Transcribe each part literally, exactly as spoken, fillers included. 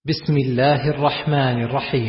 بسم الله الرحمن الرحيم.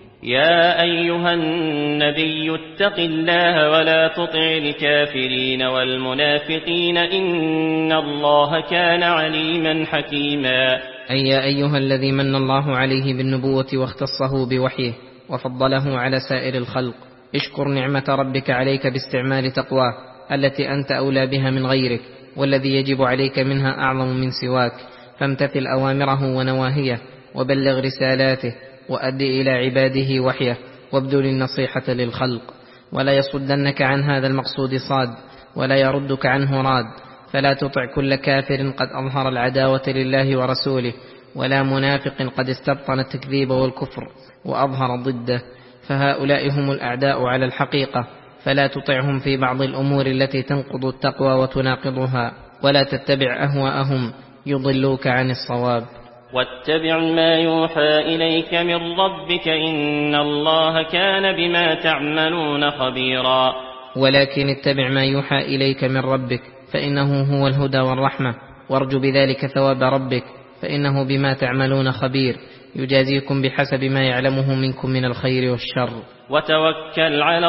يا أيها النبي اتق الله ولا تطع الكافرين والمنافقين إن الله كان عليما حكيما. أي يا أيها الذي من الله عليه بالنبوة واختصه بوحيه وفضله على سائر الخلق، اشكر نعمة ربك عليك باستعمال تقواه التي أنت أولى بها من غيرك، والذي يجب عليك منها أعظم من سواك، فامتثل أوامره ونواهيه وبلغ رسالاته وأد إلى عباده وحيه وابذل النصيحة للخلق، ولا يصدنك عن هذا المقصود صاد ولا يردك عنه راد، فلا تطع كل كافر قد أظهر العداوة لله ورسوله، ولا منافق قد استبطن التكذيب والكفر وأظهر ضده، فهؤلاء هم الأعداء على الحقيقة، فلا تطعهم في بعض الأمور التي تنقض التقوى وتناقضها، ولا تتبع أهواءهم يضلوك عن الصواب. واتبع ما يوحى إليك من ربك إن الله كان بما تعملون خبيرا. ولكن اتبع ما يوحى إليك من ربك فإنه هو الهدى والرحمة، وارجو بذلك ثواب ربك فإنه بما تعملون خبير، يجازيكم بحسب ما يعلمه منكم من الخير والشر. وتوكل على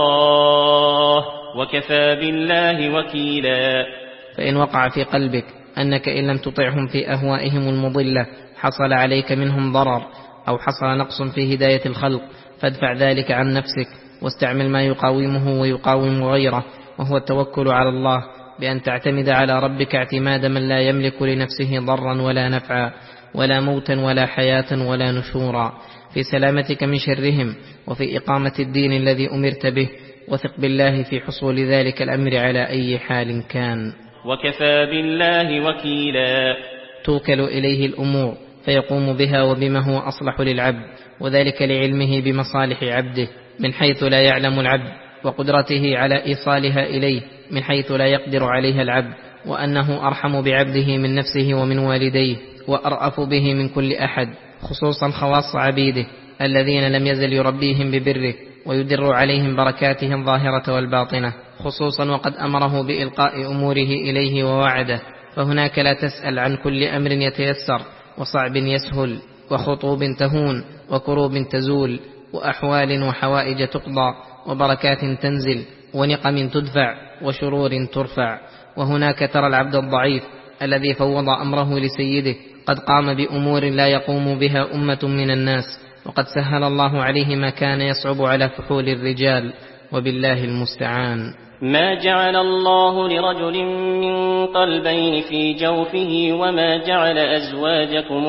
الله وكفى بالله وكيلا. فإن وقع في قلبك أنك إن لم تطعهم في أهوائهم المضلة حصل عليك منهم ضرر أو حصل نقص في هداية الخلق، فادفع ذلك عن نفسك واستعمل ما يقاومه ويقاوم غيره، وهو التوكل على الله، بأن تعتمد على ربك اعتماد من لا يملك لنفسه ضرا ولا نفعا ولا موتا ولا حياة ولا نشورا، في سلامتك من شرهم وفي إقامة الدين الذي أمرت به، وثق بالله في حصول ذلك الأمر على أي حال كان. وكفى بالله وكيلا. توكل إليه الأمور فيقوم بها وبما هو أصلح للعبد، وذلك لعلمه بمصالح عبده من حيث لا يعلم العبد، وقدرته على إيصالها إليه من حيث لا يقدر عليها العبد، وأنه أرحم بعبده من نفسه ومن والديه، وأرأف به من كل أحد، خصوصا خواص عبيده الذين لم يزل يربيهم ببره ويدر عليهم بركاته الظاهرة والباطنة، خصوصا وقد أمره بإلقاء أموره إليه ووعده، فهناك لا تسأل عن كل أمر يتيسر وصعب يسهل وخطوب تهون وكروب تزول وأحوال وحوائج تقضى وبركات تنزل ونقم تدفع وشرور ترفع. وهناك ترى العبد الضعيف الذي فوض أمره لسيده قد قام بأمور لا يقوم بها أمة من الناس، وقد سهل الله عليه ما كان يصعب على فحول الرجال، وبالله المستعان. ما جعل الله لرجل من قلبين في جوفه وما جعل أزواجكم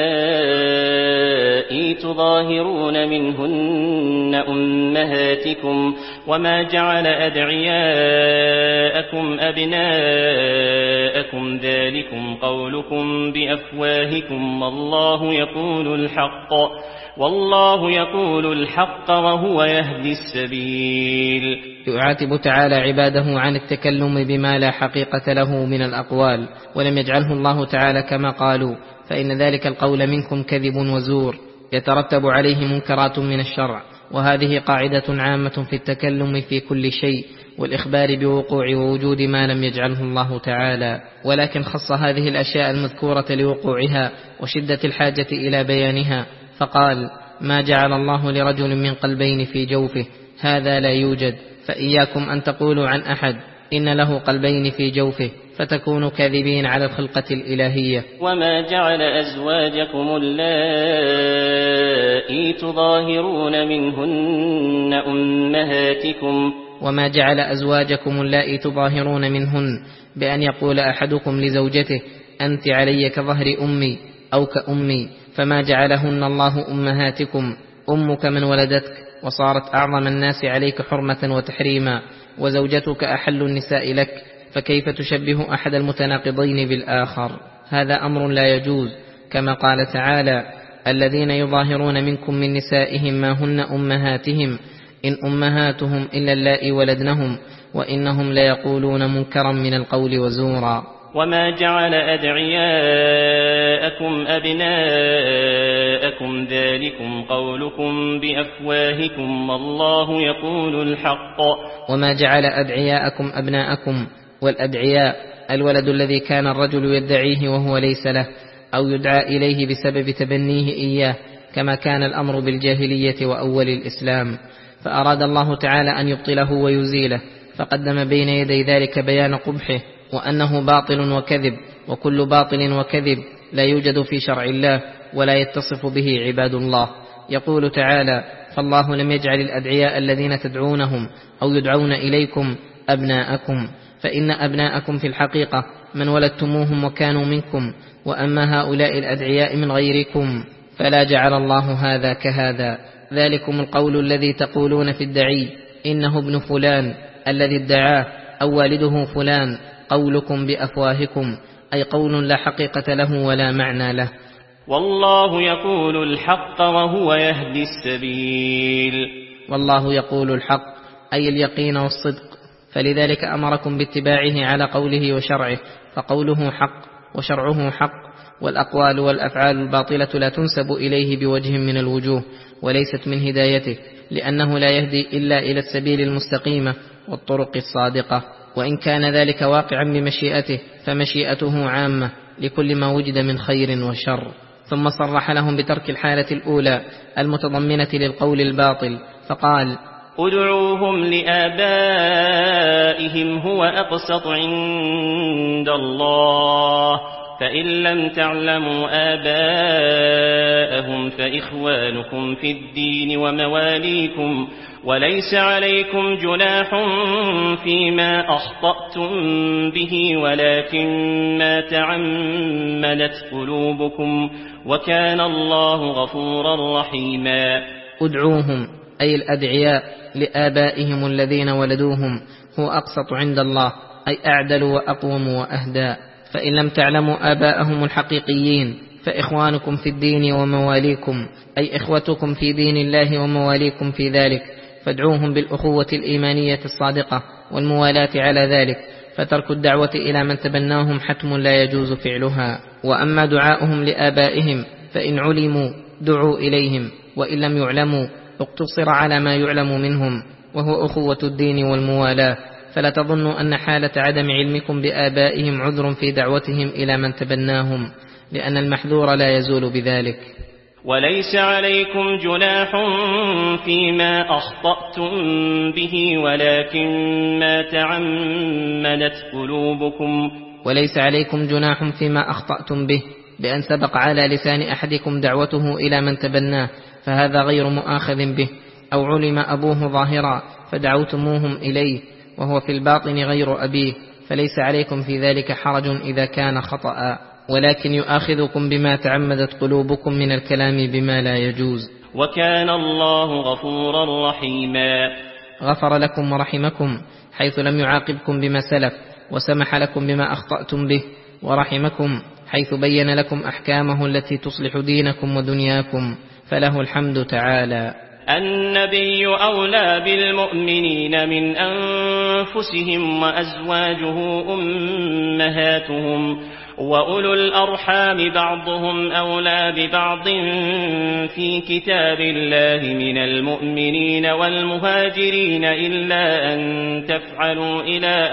اللائي تظاهرون منهن أمهاتكم وما جعل أدعياءكم أبناءكم ذلكم قولكم بأفواهكم والله يقول الحق والله يقول الحق وهو يهدي السبيل. يعاتب تعالى عباده عن التكلم بما لا حقيقة له من الأقوال، ولم يجعله الله تعالى كما قالوا، فإن ذلك القول منكم كذب وزور يترتب عليه منكرات من الشرع، وهذه قاعدة عامة في التكلم في كل شيء والإخبار بوقوع ووجود ما لم يجعله الله تعالى، ولكن خص هذه الأشياء المذكورة لوقوعها وشدة الحاجة إلى بيانها، فقال: ما جعل الله لرجل من قلبين في جوفه، هذا لا يوجد، فإياكم أن تقولوا عن أحد إن له قلبين في جوفه فتكونوا كاذبين على الخلقة الإلهية. وما جعل أزواجكم اللائي تظاهرون منهن أمهاتكم وما جعل أزواجكم اللائي تظاهرون منهن، بأن يقول أحدكم لزوجته: أنت علي كظهر أمي أو كأمي، فما جعلهن الله أمهاتكم، أمك من ولدتك وصارت أعظم الناس عليك حرمة وتحريما، وزوجتك أحل النساء لك، فكيف تشبه أحد المتناقضين بالآخر؟ هذا أمر لا يجوز، كما قال تعالى: الذين يظاهرون منكم من نسائهم ما هن أمهاتهم إن أمهاتهم إلا اللائي ولدنهم وإنهم ليقولون منكرا من القول وزورا. وما جعل أدعياءكم أبناءكم ذلكم قولكم بأفواهكم والله يقول الحق. وما جعل أدعياءكم أبناءكم، والأدعياء الولد الذي كان الرجل يدعيه وهو ليس له، أو يدعى إليه بسبب تبنيه إياه، كما كان الأمر بالجاهلية وأول الإسلام، فأراد الله تعالى أن يبطله ويزيله، فقدم بين يدي ذلك بيان قبحه وأنه باطل وكذب، وكل باطل وكذب لا يوجد في شرع الله ولا يتصف به عباد الله. يقول تعالى: فالله لم يجعل الأدعياء الذين تدعونهم أو يدعون إليكم أبناءكم، فإن أبناءكم في الحقيقة من ولدتموهم وكانوا منكم، وأما هؤلاء الأدعياء من غيركم فلا جعل الله هذا كهذا. ذلكم القول الذي تقولون في الدعي إنه ابن فلان الذي ادعاه، أو والده فلان، قولكم بأفواهكم، أي قول لا حقيقة له ولا معنى له. والله يقول الحق وهو يهدي السبيل. والله يقول الحق أي اليقين والصدق، فلذلك أمركم باتباعه على قوله وشرعه، فقوله حق وشرعه حق، والأقوال والأفعال الباطلة لا تنسب إليه بوجه من الوجوه، وليست من هدايته، لأنه لا يهدي إلا إلى السبيل المستقيمة والطرق الصادقة، وإن كان ذلك واقعا بمشيئته فمشيئته عامة لكل ما وجد من خير وشر. ثم صرح لهم بترك الحالة الأولى المتضمنة للقول الباطل، فقال: ادعوهم لآبائهم هو أقسط عند الله، فإن لم تعلموا آباءهم فإخوانكم في الدين ومواليكم، وليس عليكم جناح فيما أخطأتم به ولكن ما تعمدت قلوبكم، وكان الله غفورا رحيما. ادعوهم أي الأدعياء لآبائهم الذين ولدوهم هو أقسط عند الله، أي أعدل وأقوم وأهدى. فإن لم تعلموا آباءهم الحقيقيين فإخوانكم في الدين ومواليكم، أي إخوتكم في دين الله ومواليكم في ذلك، فادعوهم بالأخوة الإيمانية الصادقة والموالاة على ذلك، فترك الدعوة إلى من تبناهم حتم لا يجوز فعلها. وأما دعاؤهم لآبائهم فإن علموا دعوا إليهم، وإن لم يعلموا اقتصر على ما يعلم منهم، وهو أخوة الدين والموالاة. فلا تظنوا أن حالة عدم علمكم بآبائهم عذر في دعوتهم إلى من تبناهم، لأن المحذور لا يزول بذلك. وليس عليكم جناح فيما أخطأتم به ولكن ما تعمدت قلوبكم. وليس عليكم جناح فيما أخطأتم به بأن سبق على لسان أحدكم دعوته إلى من تبناه، فهذا غير مؤاخذ به، أو علم أبوه ظاهرا فدعوتموهم إليه وهو في الباطن غير أبيه، فليس عليكم في ذلك حرج إذا كان خطأ، ولكن يؤاخذكم بما تعمدت قلوبكم من الكلام بما لا يجوز. وكان الله غفورا رحيما. غفر لكم ورحمكم حيث لم يعاقبكم بما سلف، وسمح لكم بما أخطأتم به، ورحمكم حيث بين لكم أحكامه التي تصلح دينكم ودنياكم، فله الحمد تعالى. النبي أولى بالمؤمنين من أنفسهم وأزواجه أمهاتهم، وأولو الأرحام بعضهم أولى ببعض في كتاب الله من المؤمنين والمهاجرين إلا أن تفعلوا إلى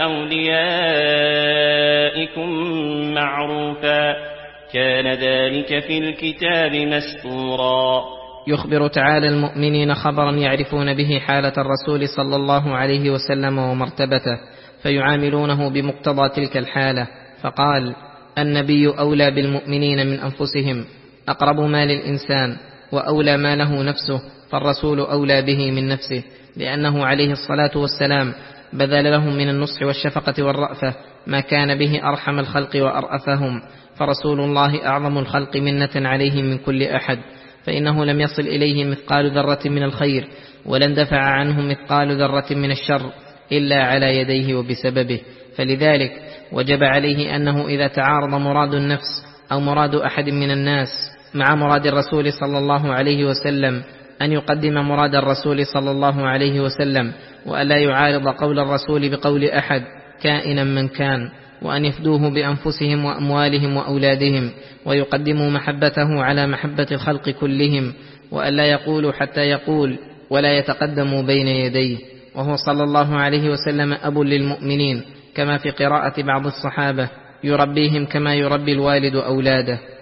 أوليائكم معروفا، كان ذلك في الكتاب مسطورا. يخبر تعالى المؤمنين خبرا يعرفون به حالة الرسول صلى الله عليه وسلم ومرتبته، فيعاملونه بمقتضى تلك الحالة، فقال: النبي أولى بالمؤمنين من أنفسهم، أقرب ما للإنسان وأولى ما له نفسه، فالرسول أولى به من نفسه، لأنه عليه الصلاة والسلام بذل لهم من النصح والشفقة والرأفة ما كان به أرحم الخلق وأرأفهم، فرسول الله أعظم الخلق منة عليهم من كل أحد، فإنه لم يصل إليه مثقال ذرة من الخير، ولن دفع عنه مثقال ذرة من الشر إلا على يديه وبسببه، فلذلك وجب عليه أنه إذا تعارض مراد النفس أو مراد أحد من الناس مع مراد الرسول صلى الله عليه وسلم أن يقدم مراد الرسول صلى الله عليه وسلم، وألا يعارض قول الرسول بقول أحد كائنا من كان، وأن يفدوه بأنفسهم وأموالهم وأولادهم، ويقدموا محبته على محبة الخلق كلهم، وألا يقولوا حتى يقول ولا يتقدموا بين يديه، وهو صلى الله عليه وسلم أب للمؤمنين، كما في قراءة بعض الصحابة: يربيهم كما يربي الوالد أولاده،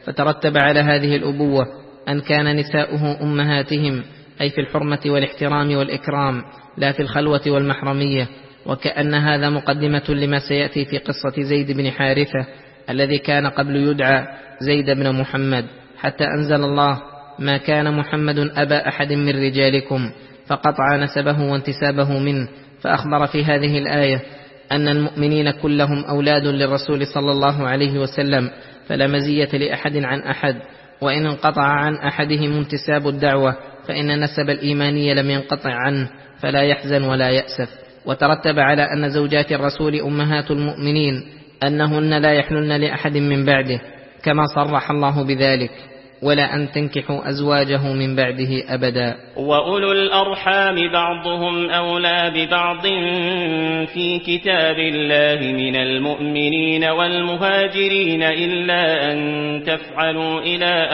فترتب على هذه الأبوة أن كان نساؤه أمهاتهم، أي في الحرمة والاحترام والإكرام، لا في الخلوة والمحرمية. وكأن هذا مقدمة لما سيأتي في قصة زيد بن حارثة الذي كان قبل يدعى زيد بن محمد، حتى أنزل الله: ما كان محمد أبا أحد من رجالكم، فقطع نسبه وانتسابه منه. فأخبر في هذه الآية أن المؤمنين كلهم أولاد للرسول صلى الله عليه وسلم، فلا مزية لأحد عن أحد، وإن انقطع عن أحدهم انتساب الدعوة فإن نسب الإيمانية لم ينقطع عنه، فلا يحزن ولا يأسف. وترتب على أن زوجات الرسول أمهات المؤمنين أنهن لا يحلن لأحد من بعده، كما صرح الله بذلك: ولا أن تنكحوا أزواجه من بعده أبدا. وأولو الأرحام بعضهم أولى ببعض في كتاب الله من المؤمنين والمهاجرين إلا أن تفعلوا إلى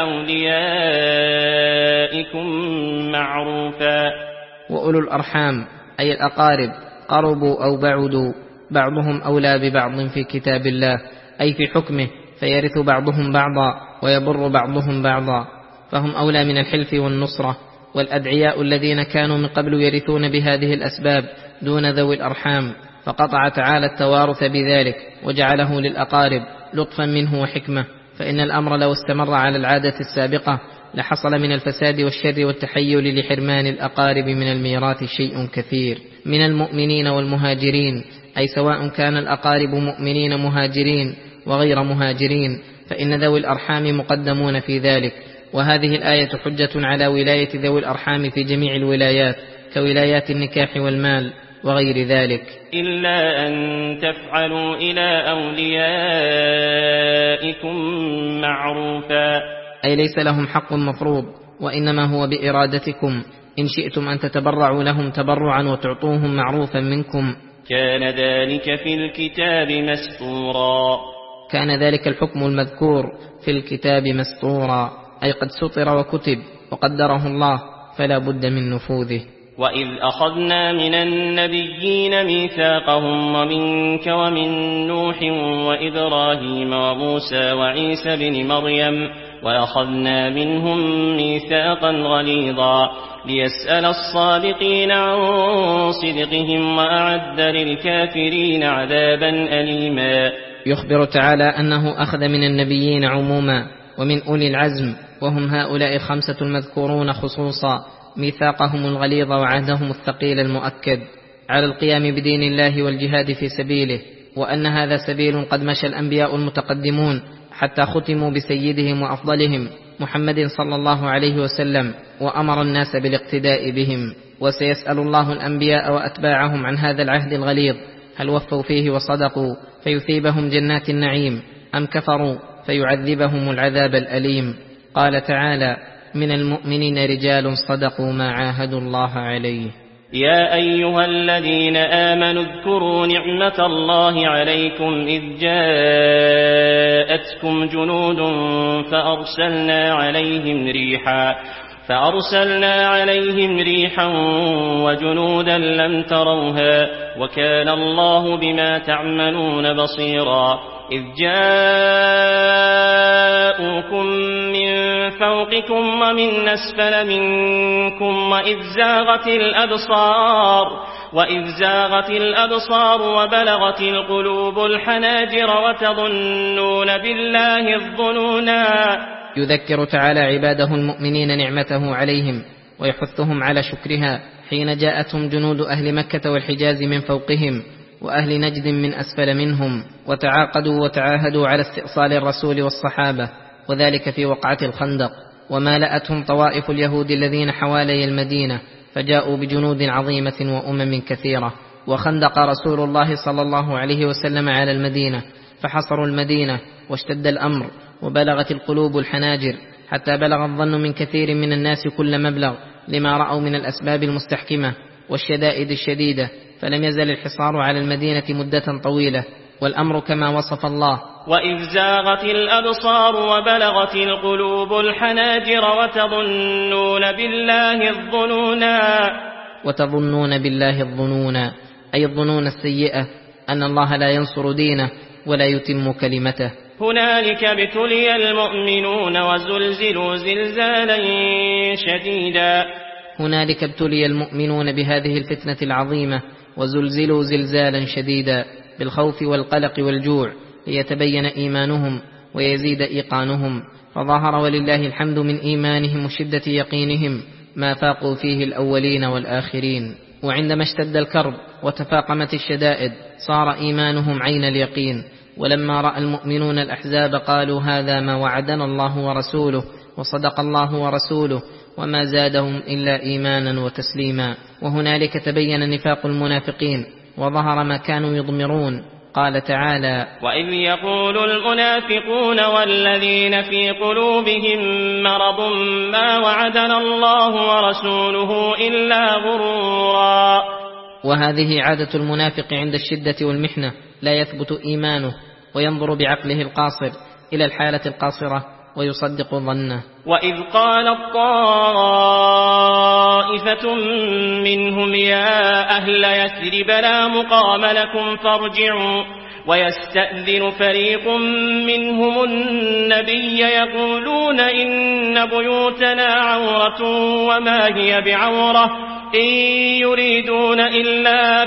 أوليائكم معروفا. وأولو الأرحام أي الأقارب، قربوا أو بعدوا، بعضهم أولى ببعض في كتاب الله، أي في حكمه، فيرث بعضهم بعضا ويبر بعضهم بعضا، فهم أولى من الحلف والنصرة. والأدعياء الذين كانوا من قبل يرثون بهذه الأسباب دون ذوي الأرحام، فقطع تعالى التوارث بذلك وجعله للأقارب لطفا منه وحكمة. فإن الأمر لو استمر على العادة السابقة لحصل من الفساد والشر والتحيل لحرمان الأقارب من الميراث شيء كثير. من المؤمنين والمهاجرين، أي سواء كان الأقارب مؤمنين مهاجرين وغير مهاجرين، فإن ذوي الأرحام مقدمون في ذلك. وهذه الآية حجة على ولاية ذوي الأرحام في جميع الولايات، كولايات النكاح والمال وغير ذلك، إلا أن تفعلوا إلى أوليائكم معروفا، أي ليس لهم حق مفروض، وإنما هو بإرادتكم، إن شئتم أن تتبرعوا لهم تبرعا وتعطوهم معروفا منكم. كان ذلك في الكتاب مسطورا. كان ذلك الحكم المذكور في الكتاب مسطورا، أي قد سطر وكتب وقدره الله، فلا بد من نفوذه. وإذ أخذنا من النبيين ميثاقهم ومنك ومن نوح وإبراهيم وموسى وعيسى بن مريم وأخذنا منهم ميثاقا غليظا ليسأل الصادقين عن صدقهم وأعد للكافرين عذابا أليما. يخبر تعالى أنه أخذ من النبيين عموما ومن أولي العزم، وهم هؤلاء الخمسة المذكورون خصوصا، ميثاقهم الغليظ وعهدهم الثقيل المؤكد على القيام بدين الله والجهاد في سبيله، وأن هذا سبيل قد مشى الأنبياء المتقدمون حتى ختموا بسيدهم وأفضلهم محمد صلى الله عليه وسلم، وأمر الناس بالاقتداء بهم. وسيسأل الله الأنبياء وأتباعهم عن هذا العهد الغليظ، هل وفوا فيه وصدقوا فيثيبهم جنات النعيم، أم كفروا فيعذبهم العذاب الأليم. قال تعالى: من المؤمنين رجال صدقوا ما عاهدوا الله عليه. يا أيها الذين آمنوا اذكروا نعمة الله عليكم إذ جاءتكم جنود فأرسلنا عليهم ريحا فأرسلنا عليهم ريحا وجنودا لم تروها وكان الله بما تعملون بصيرا. إذ جاءوكم من فوقكم ومن أسفل منكم وإذ زاغت الأبصار وإذ زاغت الأبصار وبلغت القلوب الحناجر وتظنون بالله الظنونا. يذكر تعالى عباده المؤمنين نعمته عليهم ويحثهم على شكرها حين جاءتهم جنود أهل مكة والحجاز من فوقهم وأهل نجد من أسفل منهم، وتعاقدوا وتعاهدوا على استئصال الرسول والصحابة، وذلك في وقعة الخندق. ومالأتهم طوائف اليهود الذين حوالي المدينة، فجاءوا بجنود عظيمة وأمم كثيرة. وخندق رسول الله صلى الله عليه وسلم على المدينة، فحصروا المدينة واشتد الأمر وبلغت القلوب الحناجر، حتى بلغ الظن من كثير من الناس كل مبلغ لما رأوا من الأسباب المستحكمة والشدائد الشديدة، فلم يزل الحصار على المدينة مدة طويلة، والأمر كما وصف الله: وإذ زاغت الأبصار وبلغت القلوب الحناجر وتظنون بالله الظنونا. وتظنون بالله الظنونا أي الظنون السيئة، أن الله لا ينصر دينه ولا يتم كلمته. هنالك ابتلي المؤمنون وزلزلوا زلزالا شديدا هنالك ابتلي المؤمنون بهذه الفتنة العظيمة وزلزلوا زلزالا شديدا بالخوف والقلق والجوع ليتبين إيمانهم ويزيد إيقانهم، فظهر ولله الحمد من إيمانهم وشدة يقينهم ما فاقوا فيه الأولين والآخرين. وعندما اشتد الكرب وتفاقمت الشدائد صار إيمانهم عين اليقين، ولما رأى المؤمنون الأحزاب قالوا هذا ما وعدنا الله ورسوله وصدق الله ورسوله، وما زادهم إلا إيمانا وتسليما. وهنالك تبين نفاق المنافقين وظهر ما كانوا يضمرون. قال تعالى: وإذ يقول المنافقون والذين في قلوبهم مرض ما وعدنا الله ورسوله إلا غرورا. وهذه عادة المنافق عند الشدة والمحنة، لا يثبت إيمانه وينظر بعقله القاصر إلى الحالة القاصرة ويصدق ظنه. وإذ قالت طائفة منهم يا أهل يثرب لا مقام لكم فارجعوا، ويستأذن فريق منهم النبي يقولون إن بيوتنا عورة وما هي بعورة إن يريدون إلا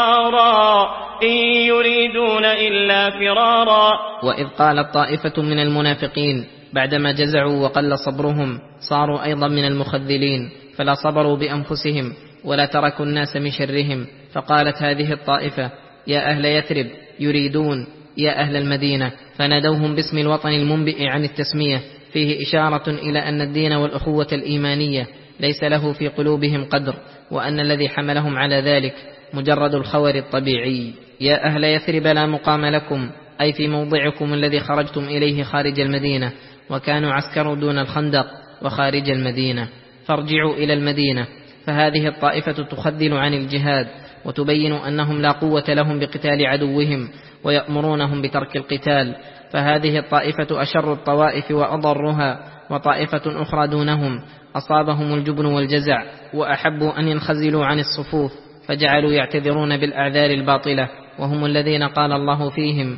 فرارا إن يريدون إلا فرارا. وإذ قالت طائفة من المنافقين بعدما جزعوا وقل صبرهم صاروا أيضا من المخذلين، فلا صبروا بأنفسهم ولا تركوا الناس من شرهم، فقالت هذه الطائفة يا أهل يثرب يريدون يا أهل المدينة، فنادوهم باسم الوطن المنبئ عن التسمية، فيه إشارة إلى أن الدين والأخوة الإيمانية ليس له في قلوبهم قدر، وأن الذي حملهم على ذلك مجرد الخور الطبيعي. يا أهل يثرب لا مقام لكم، أي في موضعكم الذي خرجتم إليه خارج المدينة، وكانوا عسكروا دون الخندق وخارج المدينة، فارجعوا إلى المدينة. فهذه الطائفة تخذل عن الجهاد وتبين أنهم لا قوة لهم بقتال عدوهم ويأمرونهم بترك القتال، فهذه الطائفة أشر الطوائف وأضرها. وطائفة أخرى دونهم أصابهم الجبن والجزع وأحبوا أن ينخزلوا عن الصفوف، فجعلوا يعتذرون بالأعذار الباطلة، وهم الذين قال الله فيهم: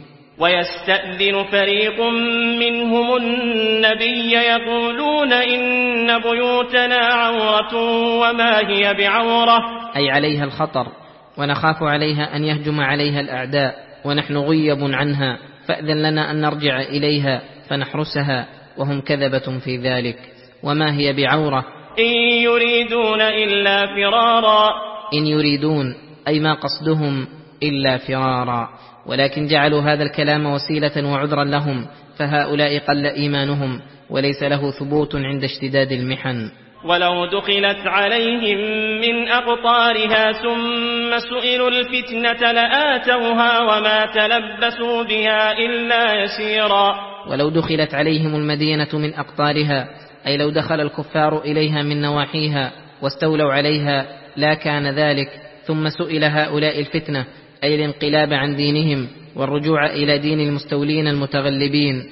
ويستأذن فريق منهم النبي يقولون إن بيوتنا عورة وما هي بعورة، أي عليها الخطر ونخاف عليها أن يهجم عليها الأعداء، ونحن غيب عنها، فأذن لنا أن نرجع إليها فنحرسها، وهم كذبة في ذلك. وما هي بعورة إن يريدون إلا فرارا، إن يريدون أي ما قصدهم إلا فرارا، ولكن جعلوا هذا الكلام وسيلة وعذرا لهم، فهؤلاء قل إيمانهم وليس له ثبوت عند اشتداد المحن. ولو دخلت عليهم من أقطارها ثم سئلوا الفتنة لآتوها وما تلبسوا بها إلا يسيرا. ولو دخلت عليهم المدينة من أقطارها، أي لو دخل الكفار إليها من نواحيها واستولوا عليها لا كان ذلك، ثم سئل هؤلاء الفتنة، أي الانقلاب عن دينهم والرجوع إلى دين المستولين المتغلبين،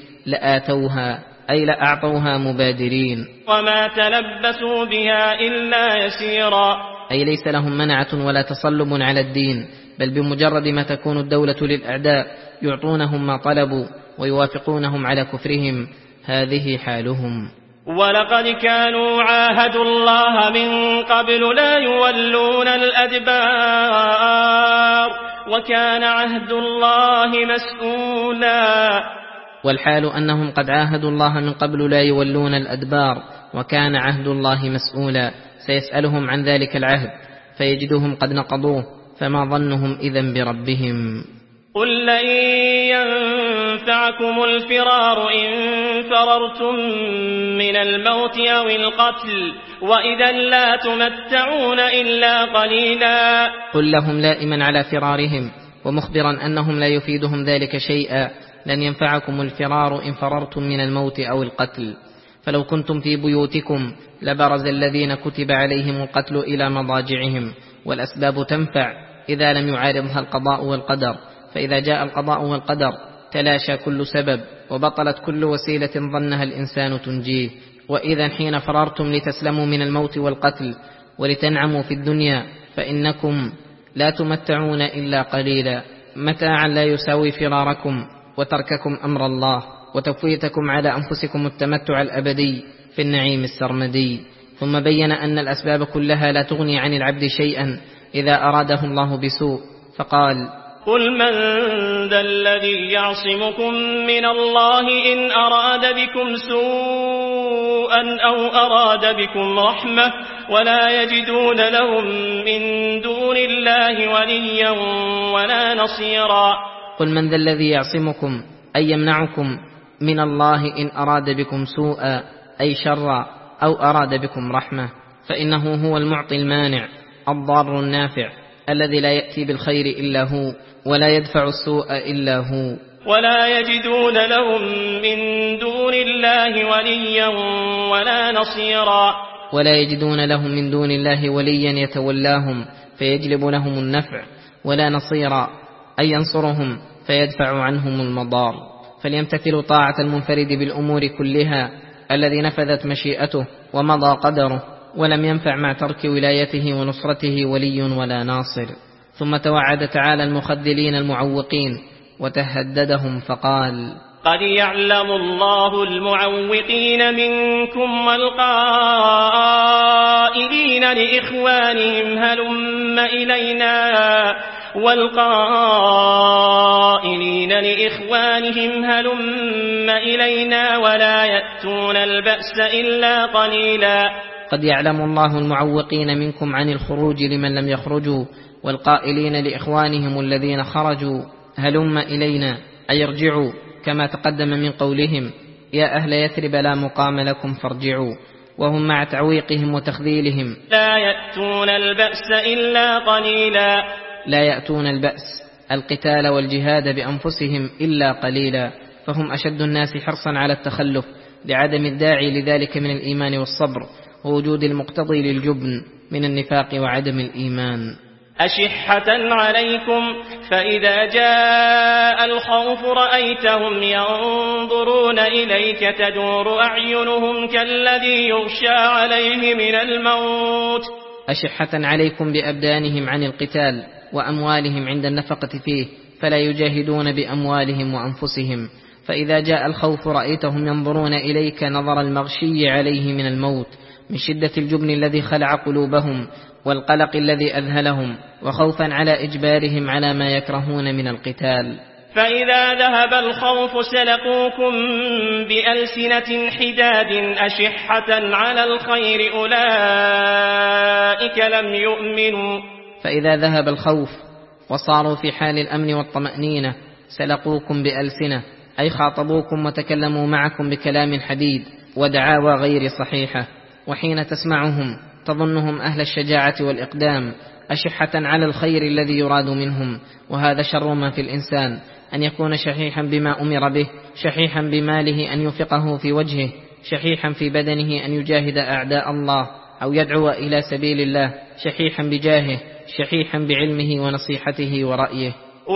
لآتوها أي لأعطوها مبادرين. وما تلبسوا بها إلا يسيرا، أي ليس لهم منعة ولا تصلب على الدين، بل بمجرد ما تكون الدولة للأعداء يعطونهم ما طلبوا ويوافقونهم على كفرهم، هذه حالهم. ولقد كانوا عاهدوا الله من قبل لا يولون الأدبار وكان عهد الله مسؤولا. والحال أنهم قد عاهدوا الله من قبل لا يولون الأدبار وكان عهد الله مسؤولا، سيسألهم عن ذلك العهد فيجدهم قد نقضوه، فما ظنهم إذن بربهم؟ قل لن ينفعكم الفرار إن فررتم من الموت أو القتل وإذا لا تمتعون إلا قليلا. قل لهم لائما على فرارهم ومخبرا أنهم لا يفيدهم ذلك شيئا: لن ينفعكم الفرار إن فررتم من الموت أو القتل، فلو كنتم في بيوتكم لبرز الذين كتب عليهم القتل إلى مضاجعهم، والأسباب تنفع إذا لم يعارضها القضاء والقدر، فإذا جاء القضاء والقدر تلاشى كل سبب وبطلت كل وسيلة ظنها الإنسان تنجيه. وإذا حين فررتم لتسلموا من الموت والقتل ولتنعموا في الدنيا فإنكم لا تمتعون إلا قليلا، متاعا لا يساوي فراركم وترككم أمر الله. وتفويتكم على أنفسكم التمتع الأبدي في النعيم السرمدي. ثم بين أن الأسباب كلها لا تغني عن العبد شيئا إذا أراده الله بسوء، فقال: قل من ذا الذي يعصمكم من الله إن أراد بكم سوءا أو أراد بكم رحمة ولا يجدون لهم من دون الله وليا ولا نصيرا. قل من ذا الذي يعصمكم أي يمنعكم من الله إن أراد بكم سوءا أي شرا أو أراد بكم رحمة، فإنه هو المعطي المانع الضار النافع الذي لا يأتي بالخير إلا هو ولا يدفع السوء إلا هو. ولا يجدون لهم من دون الله وليا ولا نصيرا. ولا يجدون لهم من دون الله وليا يتولاهم فيجلب لهم النفع، ولا نصيرا أي ينصرهم فيدفع عنهم المضار. فليمتثلوا طاعة المنفرد بالأمور كلها الذي نفذت مشيئته ومضى قدره، ولم ينفع مع ترك ولايته ونصرته ولي ولا ناصر. ثم توعد تعالى المخذلين المعوقين وتهددهم فقال: قد يعلم الله المعوقين منكم والقائلين لإخوانهم هلم إلينا والقائلين لإخوانهم هلم إلينا ولا يأتون البأس إلا قليلا. قد يعلم الله المعوقين منكم عن الخروج لمن لم يخرجوا، والقائلين لإخوانهم الذين خرجوا هلم إلينا أي ارجعوا، كما تقدم من قولهم: يا أهل يثرب لا مقام لكم فارجعوا، وهم مع تعويقهم وتخذيلهم لا يأتون البأس إلا قليلا. لا يأتون البأس القتال والجهاد بأنفسهم إلا قليلا، فهم أشد الناس حرصا على التخلف لعدم الداعي لذلك من الإيمان والصبر، ووجود المقتضي للجبن من النفاق وعدم الإيمان. أشحة عليكم فإذا جاء الخوف رأيتهم ينظرون إليك تدور أعينهم كالذي يغشى عليه من الموت. أشحة عليكم بأبدانهم عن القتال وأموالهم عند النفقة فيه، فلا يجاهدون بأموالهم وأنفسهم. فإذا جاء الخوف رأيتهم ينظرون إليك نظر المغشي عليه من الموت، من شدة الجبن الذي خلع قلوبهم والقلق الذي أذهلهم، وخوفا على إجبارهم على ما يكرهون من القتال. فإذا ذهب الخوف سلقوكم بألسنة حداد أشحة على الخير أولئك لم يؤمنوا. فإذا ذهب الخوف وصاروا في حال الأمن والطمأنينة سلقوكم بألسنة أي خاطبوكم وتكلموا معكم بكلام حديد ودعاوى غير صحيحة، وحين تسمعهم تظنهم أهل الشجاعة والإقدام أشحة على الخير الذي يراد منهم. وهذا شر ما في الإنسان، أن يكون شحيحا بما أمر به، شحيحا بماله أن ينفقه في وجهه، شحيحا في بدنه أن يجاهد أعداء الله أو يدعو إلى سبيل الله، شحيحا بجاهه، شحيحا بعلمه ونصيحته ورأيه.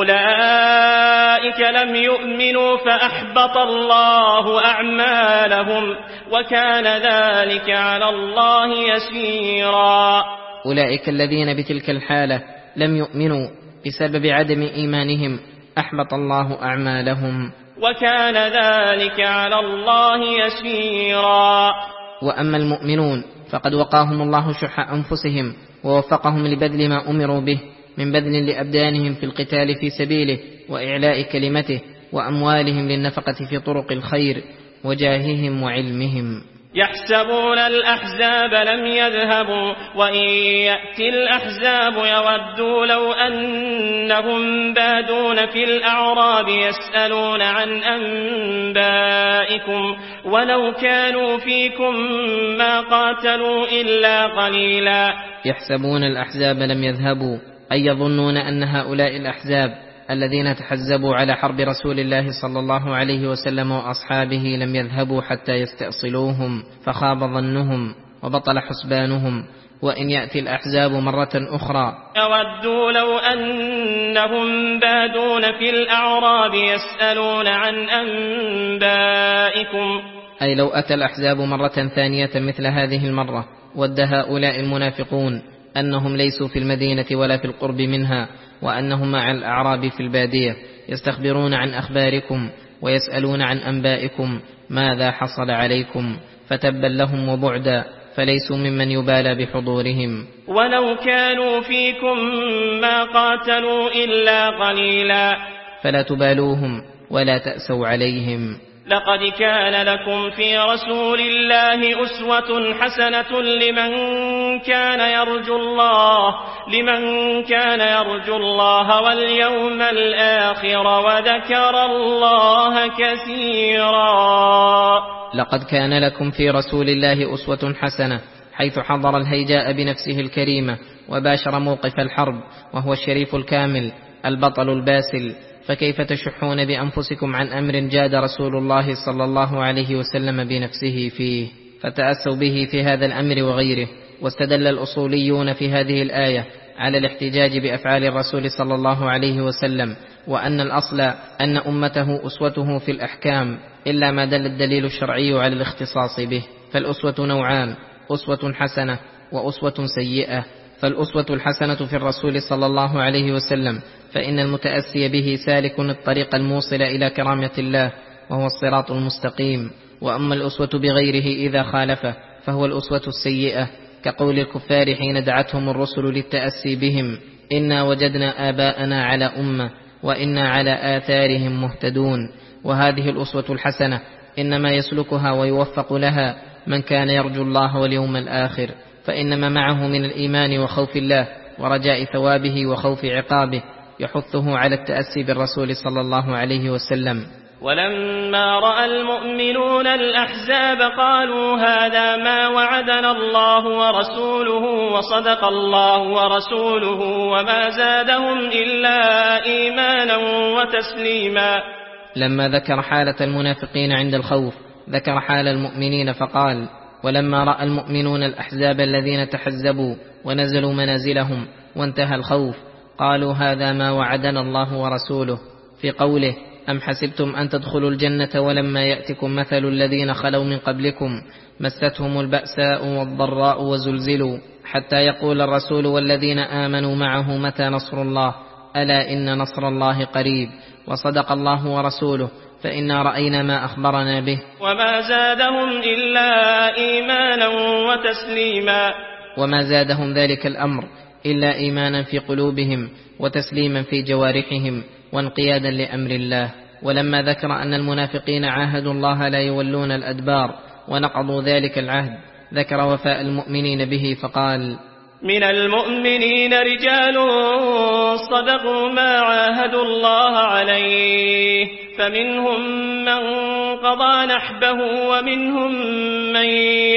أولئك لم يؤمنوا فأحبط الله أعمالهم وكان ذلك على الله يسيرا. أولئك الذين بتلك الحالة لم يؤمنوا بسبب عدم إيمانهم أحبط الله أعمالهم وكان ذلك على الله يسيرا. وأما المؤمنون فقد وقاهم الله شح أنفسهم ووفقهم لبذل ما أمروا به من بذل لأبدانهم في القتال في سبيله وإعلاء كلمته، وأموالهم للنفقة في طرق الخير، وجاههم وعلمهم. يحسبون الأحزاب لم يذهبوا وإن يأتي الأحزاب يودوا لو أنهم بادون في الأعراب يسألون عن أنبائكم ولو كانوا فيكم ما قاتلوا إلا قليلا. يحسبون الأحزاب لم يذهبوا أي يظنون أن هؤلاء الأحزاب الذين تحزبوا على حرب رسول الله صلى الله عليه وسلم وأصحابه لم يذهبوا حتى يستأصلوهم، فخاب ظنهم وبطل حسبانهم. وإن يأتي الأحزاب مرة أخرى يودوا لو أنهم بادون في الأعراب يسألون عن أنبائكم، أي لو أتى الأحزاب مرة ثانية مثل هذه المرة ود هؤلاء المنافقون أنهم ليسوا في المدينة ولا في القرب منها، وأنهم مع الأعراب في البادية يستخبرون عن أخباركم ويسألون عن أنبائكم ماذا حصل عليكم، فتبا لهم وبعدا، فليسوا ممن يبالى بحضورهم. ولو كانوا فيكم ما قاتلوا إلا قليلا، فلا تبالوهم ولا تأسوا عليهم. لقد كان لكم في رسول الله أسوة حسنة لمن كان يرجو الله لمن كان يرجو الله واليوم الآخر وذكر الله كثيرا. لقد كان لكم في رسول الله أسوة حسنة حيث حضر الهيجاء بنفسه الكريمة وباشر موقف الحرب، وهو الشريف الكامل البطل الباسل، فكيف تشحون بأنفسكم عن أمر جاد رسول الله صلى الله عليه وسلم بنفسه فيه؟ فتأسوا به في هذا الأمر وغيره. واستدل الأصوليون في هذه الآية على الاحتجاج بأفعال الرسول صلى الله عليه وسلم، وأن الأصل أن أمته أسوته في الأحكام، إلا ما دل الدليل الشرعي على الاختصاص به. فالأسوة نوعان: أسوة حسنة وأسوة سيئة. فالأسوة الحسنة في الرسول صلى الله عليه وسلم، فإن المتأسي به سالك الطريق الموصل إلى كرامة الله، وهو الصراط المستقيم. وأما الأسوة بغيره إذا خالفه فهو الأسوة السيئة، كقول الكفار حين دعتهم الرسل للتأسي بهم: إنا وجدنا آباءنا على أمة وإنا على آثارهم مهتدون. وهذه الأسوة الحسنة إنما يسلكها ويوفق لها من كان يرجو الله واليوم الآخر، فإنما معه من الإيمان وخوف الله ورجاء ثوابه وخوف عقابه يحثه على التأسي بالرسول صلى الله عليه وسلم. ولما رأى المؤمنون الأحزاب قالوا هذا ما وعدنا الله ورسوله وصدق الله ورسوله وما زادهم إلا إيمانا وتسليما. لما ذكر حالة المنافقين عند الخوف ذكر حال المؤمنين فقال: ولما رأى المؤمنون الأحزاب الذين تحزبوا ونزلوا منازلهم وانتهى الخوف قالوا هذا ما وعدنا الله ورسوله، في قوله: أم حسبتم أن تدخلوا الجنة ولما يأتكم مثل الذين خلوا من قبلكم مستهم البأساء والضراء وزلزلوا حتى يقول الرسول والذين آمنوا معه متى نصر الله، ألا إن نصر الله قريب، وصدق الله ورسوله فإنا رأينا ما أخبرنا به. وما زادهم إلا إيمانا وتسليما. وما زادهم ذلك الأمر إلا إيمانا في قلوبهم وتسليما في جوارحهم وانقيادا لأمر الله. ولما ذكر أن المنافقين عاهدوا الله لا يولون الأدبار ونقضوا ذلك العهد ذكر وفاء المؤمنين به فقال: من المؤمنين رجال صدقوا ما عاهدوا الله عليه فمنهم من قضى نحبه ومنهم من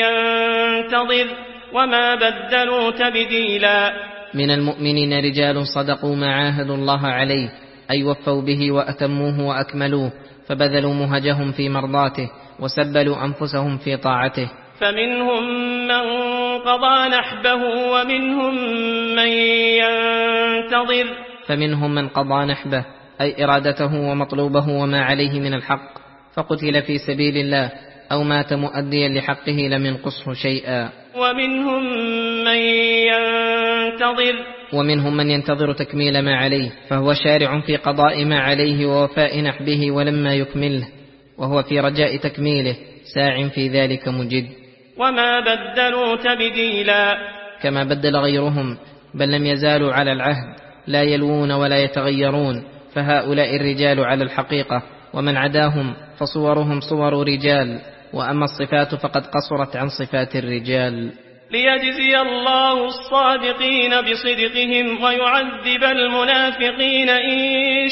ينتظر وما بدلوا تبديلا. من المؤمنين رجال صدقوا ما عاهدوا الله عليه، أي وفوا به وأتموه وأكملوه، فبذلوا مهجهم في مرضاته وسبلوا أنفسهم في طاعته. فمنهم من قضى نحبه ومنهم من ينتظر. فمنهم من قضى نحبه أي إرادته ومطلوبه وما عليه من الحق، فقتل في سبيل الله أو مات مؤديا لحقه لم ينقصه شيئا. ومنهم من ينتظر. ومنهم من ينتظر تكميل ما عليه، فهو شارع في قضاء ما عليه ووفاء نحبه ولما يكمله، وهو في رجاء تكميله ساع في ذلك مجد. وما بدلوا تبديلا. كما بدل غيرهم، بل لم يزالوا على العهد لا يلوون ولا يتغيرون، فهؤلاء الرجال على الحقيقة، ومن عداهم فصورهم صور رجال، وأما الصفات فقد قصرت عن صفات الرجال. ليجزي الله الصادقين بصدقهم ويعذب المنافقين إن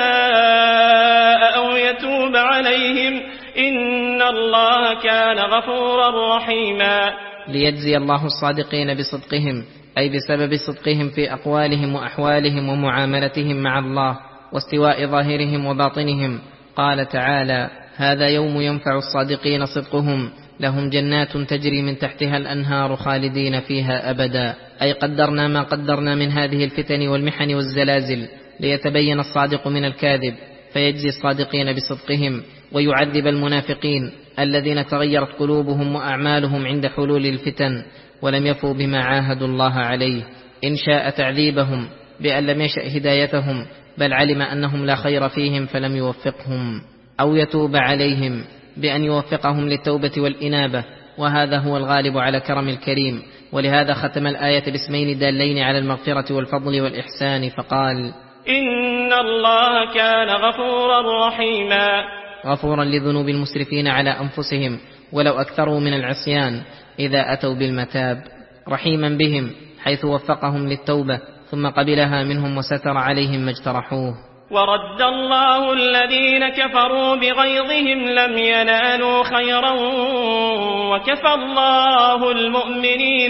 شاء أو يتوب عليهم إن الله كان غفورا رحيما. ليجزي الله الصادقين بصدقهم، أي بسبب صدقهم في أقوالهم وأحوالهم ومعاملتهم مع الله واستواء ظاهرهم وباطنهم. قال تعالى: هذا يوم ينفع الصادقين صدقهم لهم جنات تجري من تحتها الأنهار خالدين فيها أبدا، أي قدرنا ما قدرنا من هذه الفتن والمحن والزلازل ليتبين الصادق من الكاذب، فيجزي الصادقين بصدقهم ويعذب المنافقين الذين تغيرت قلوبهم وأعمالهم عند حلول الفتن ولم يفوا بما عاهدوا الله عليه. إن شاء تعذيبهم بأن لم يشأ هدايتهم، بل علم أنهم لا خير فيهم فلم يوفقهم. أو يتوب عليهم بأن يوفقهم للتوبة والإنابة، وهذا هو الغالب على كرم الكريم. ولهذا ختم الآية باسمين الدالين على المغفرة والفضل والإحسان، فقال: إن الله كان غفورا رحيما. غفورا لذنوب المسرفين على أنفسهم ولو أكثروا من العصيان إذا أتوا بالمتاب، رحيما بهم حيث وفقهم للتوبة ثم قبلها منهم وستر عليهم ما اجترحوه. ورد الله الذين كفروا بغيظهم لم ينالوا خيرا وكفى الله المؤمنين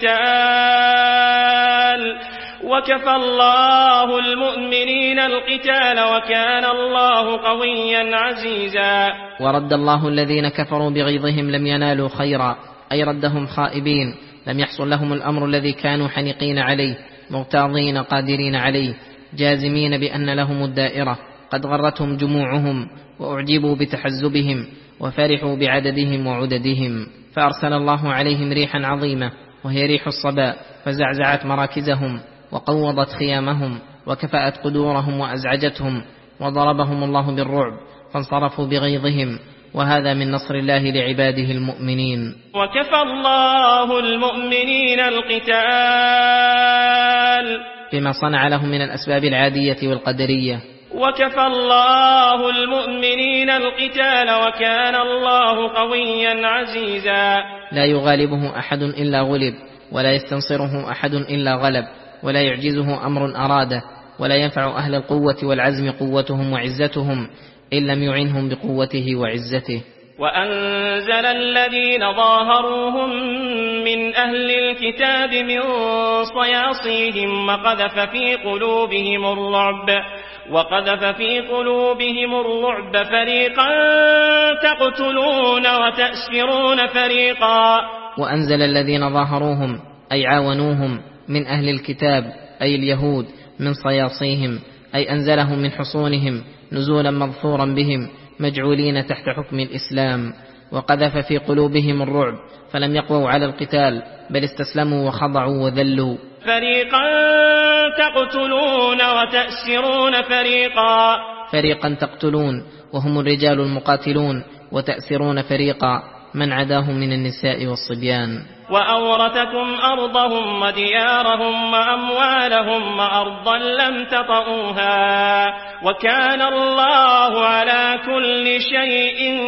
القتال وكفى الله المؤمنين القتال وكان الله قويا عزيزا. ورد الله الذين كفروا بغيظهم لم ينالوا خيرا، أي ردهم خائبين، لم يحصل لهم الأمر الذي كانوا حنقين عليه، مغتاظين قادرين عليه، جازمين بأن لهم الدائرة، قد غرتهم جموعهم وأعجبوا بتحزبهم وفرحوا بعددهم وعددهم، فأرسل الله عليهم ريحا عظيمة وهي ريح الصباء، فزعزعت مراكزهم وقوضت خيامهم وكفأت قدورهم وأزعجتهم، وضربهم الله بالرعب فانصرفوا بغيظهم، وهذا من نصر الله لعباده المؤمنين. وكفى الله المؤمنين القتال بما صنع لهم من الأسباب العادية والقدرية. وكفى الله المؤمنين القتال وكان الله قويا عزيزا. لا يغالبه أحد إلا غلب، ولا يستنصره أحد إلا غلب، ولا يعجزه أمر أراده، ولا ينفع أهل القوة والعزم قوتهم وعزتهم إن لم يعنهم بقوته وعزته. وأنزل الذين ظاهروهم من أهل الكتاب من صياصيهم وقذف في قلوبهم الرعب وقذف في قلوبهم الرعب فريقا تقتلون وتأسرون فريقا. وأنزل الذين ظاهروهم أي عاونوهم من أهل الكتاب أي اليهود من صياصيهم، أي أنزلهم من حصونهم نزولا مظفورا بهم مجعولين تحت حكم الإسلام، وقذف في قلوبهم الرعب فلم يقووا على القتال بل استسلموا وخضعوا وذلوا. فريقا تقتلون وتأسرون فريقا. فريقا تقتلون وهم الرجال المقاتلون، وتأسرون فريقا من عداهم من النساء والصبيان. وأورثكم أرضهم وديارهم وأموالهم وأرضا لم تطئوها وكان الله على كل شيء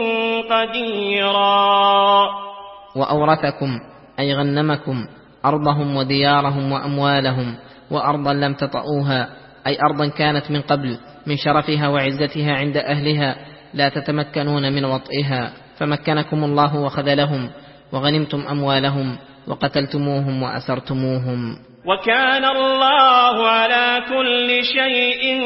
قديرا. وأورثكم أي غنمكم أرضهم وديارهم وأموالهم وأرضا لم تطئوها، أي أرضا كانت من قبل من شرفها وعزتها عند أهلها لا تتمكنون من وطئها، فمكنكم الله وخذلهم وغنمتم أموالهم وقتلتموهم وأسرتموهم. وكان الله على كل شيء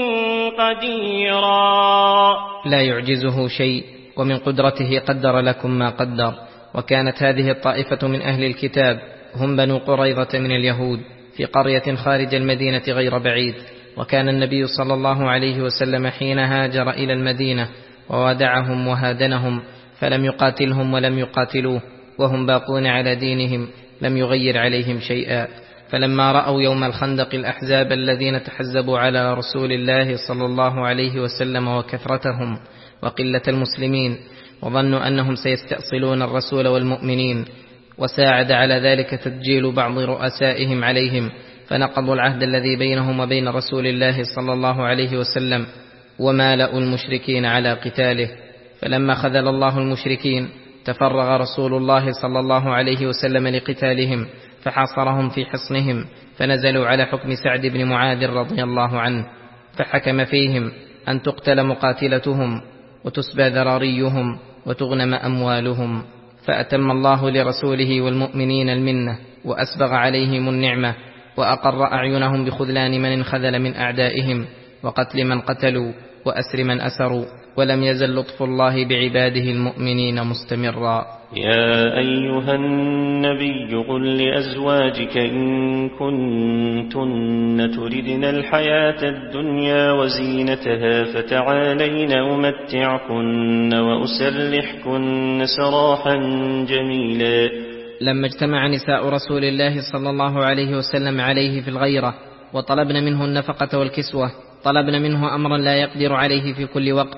قديرا. لا يعجزه شيء، ومن قدرته قدر لكم ما قدر. وكانت هذه الطائفة من أهل الكتاب هم بنو قريظة من اليهود في قرية خارج المدينة غير بعيد، وكان النبي صلى الله عليه وسلم حين هاجر إلى المدينة وودعهم وهادنهم فلم يقاتلهم ولم يقاتلوه، وهم باقون على دينهم لم يغير عليهم شيئا. فلما رأوا يوم الخندق الأحزاب الذين تحزبوا على رسول الله صلى الله عليه وسلم وكثرتهم وقلة المسلمين، وظنوا أنهم سيستأصلون الرسول والمؤمنين، وساعد على ذلك تدجيل بعض رؤسائهم عليهم، فنقضوا العهد الذي بينهم وبين رسول الله صلى الله عليه وسلم ومالأوا المشركين على قتاله. فلما خذل الله المشركين تفرغ رسول الله صلى الله عليه وسلم لقتالهم، فحاصرهم في حصنهم، فنزلوا على حكم سعد بن معاذ رضي الله عنه، فحكم فيهم أن تقتل مقاتلتهم وتسبى ذراريهم وتغنم أموالهم. فأتم الله لرسوله والمؤمنين المنة وأسبغ عليهم النعمة، وأقر أعينهم بخذلان من انخذل من أعدائهم وقتل من قتلوا وأسر من أسروا، ولم يزل لطف الله بعباده المؤمنين مستمرا. يا أيها النبي قل لأزواجك إن كنتن تردن الحياة الدنيا وزينتها فتعالين أمتعكن وأسرحكن سراحا جميلا. لما اجتمع نساء رسول الله صلى الله عليه وسلم عليه في الغيرة وطلبن منه النفقة والكسوة، طلبن منه أمرا لا يقدر عليه في كل وقت،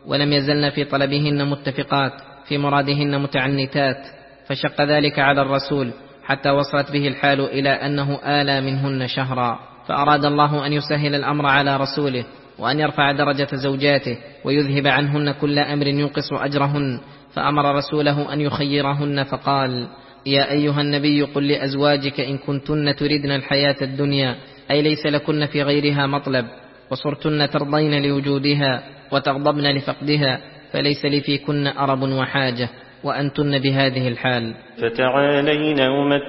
ولم يزلن في طلبهن متفقات، في مرادهن متعنتات، فشق ذلك على الرسول حتى وصلت به الحال إلى أنه آلى منهن شهرا، فأراد الله أن يسهل الأمر على رسوله، وأن يرفع درجة زوجاته، ويذهب عنهن كل أمر ينقص أجرهن، فأمر رسوله أن يخيرهن فقال: يا أيها النبي قل لأزواجك إن كنتن تردن الحياة الدنيا، أي ليس لكن في غيرها مطلب، وصرتن ترضين لوجودها وتغضبن لفقدها، فليس لي فيكن أرب وحاجة، وأنتن بهذه الحال. فتعالين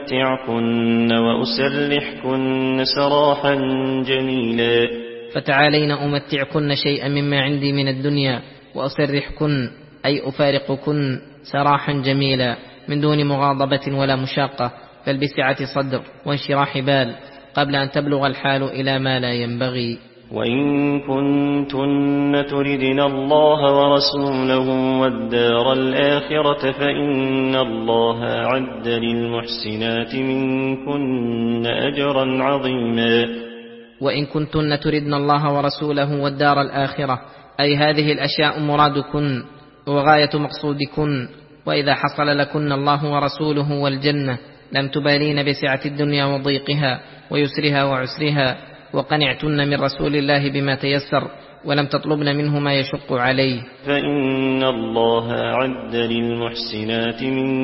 أمتعكن وأسرحكن سراحا جميلا. فتعالين أمتعكن شيئا مما عندي من الدنيا، وأسرحكن أي أفارقكن سراحا جميلا، من دون مغاضبة ولا مشاقة، بل بسعة صدر وانشراح بال، قبل أن تبلغ الحال إلى ما لا ينبغي. وإن كنتن تردن الله ورسوله والدار الآخرة فإن الله أعد للمحسنات منكن أجرا عظيما. وإن كنتن تردن الله ورسوله والدار الآخرة، أي هذه الأشياء مرادكن وغاية مقصودكن، وإذا حصل لكن الله ورسوله والجنة لم تبالين بسعة الدنيا وضيقها ويسرها وعسرها، وقنعتن من رسول الله بما تيسر، ولم تطلبن منه ما يشق عليه. فإن الله أعد للمحسنات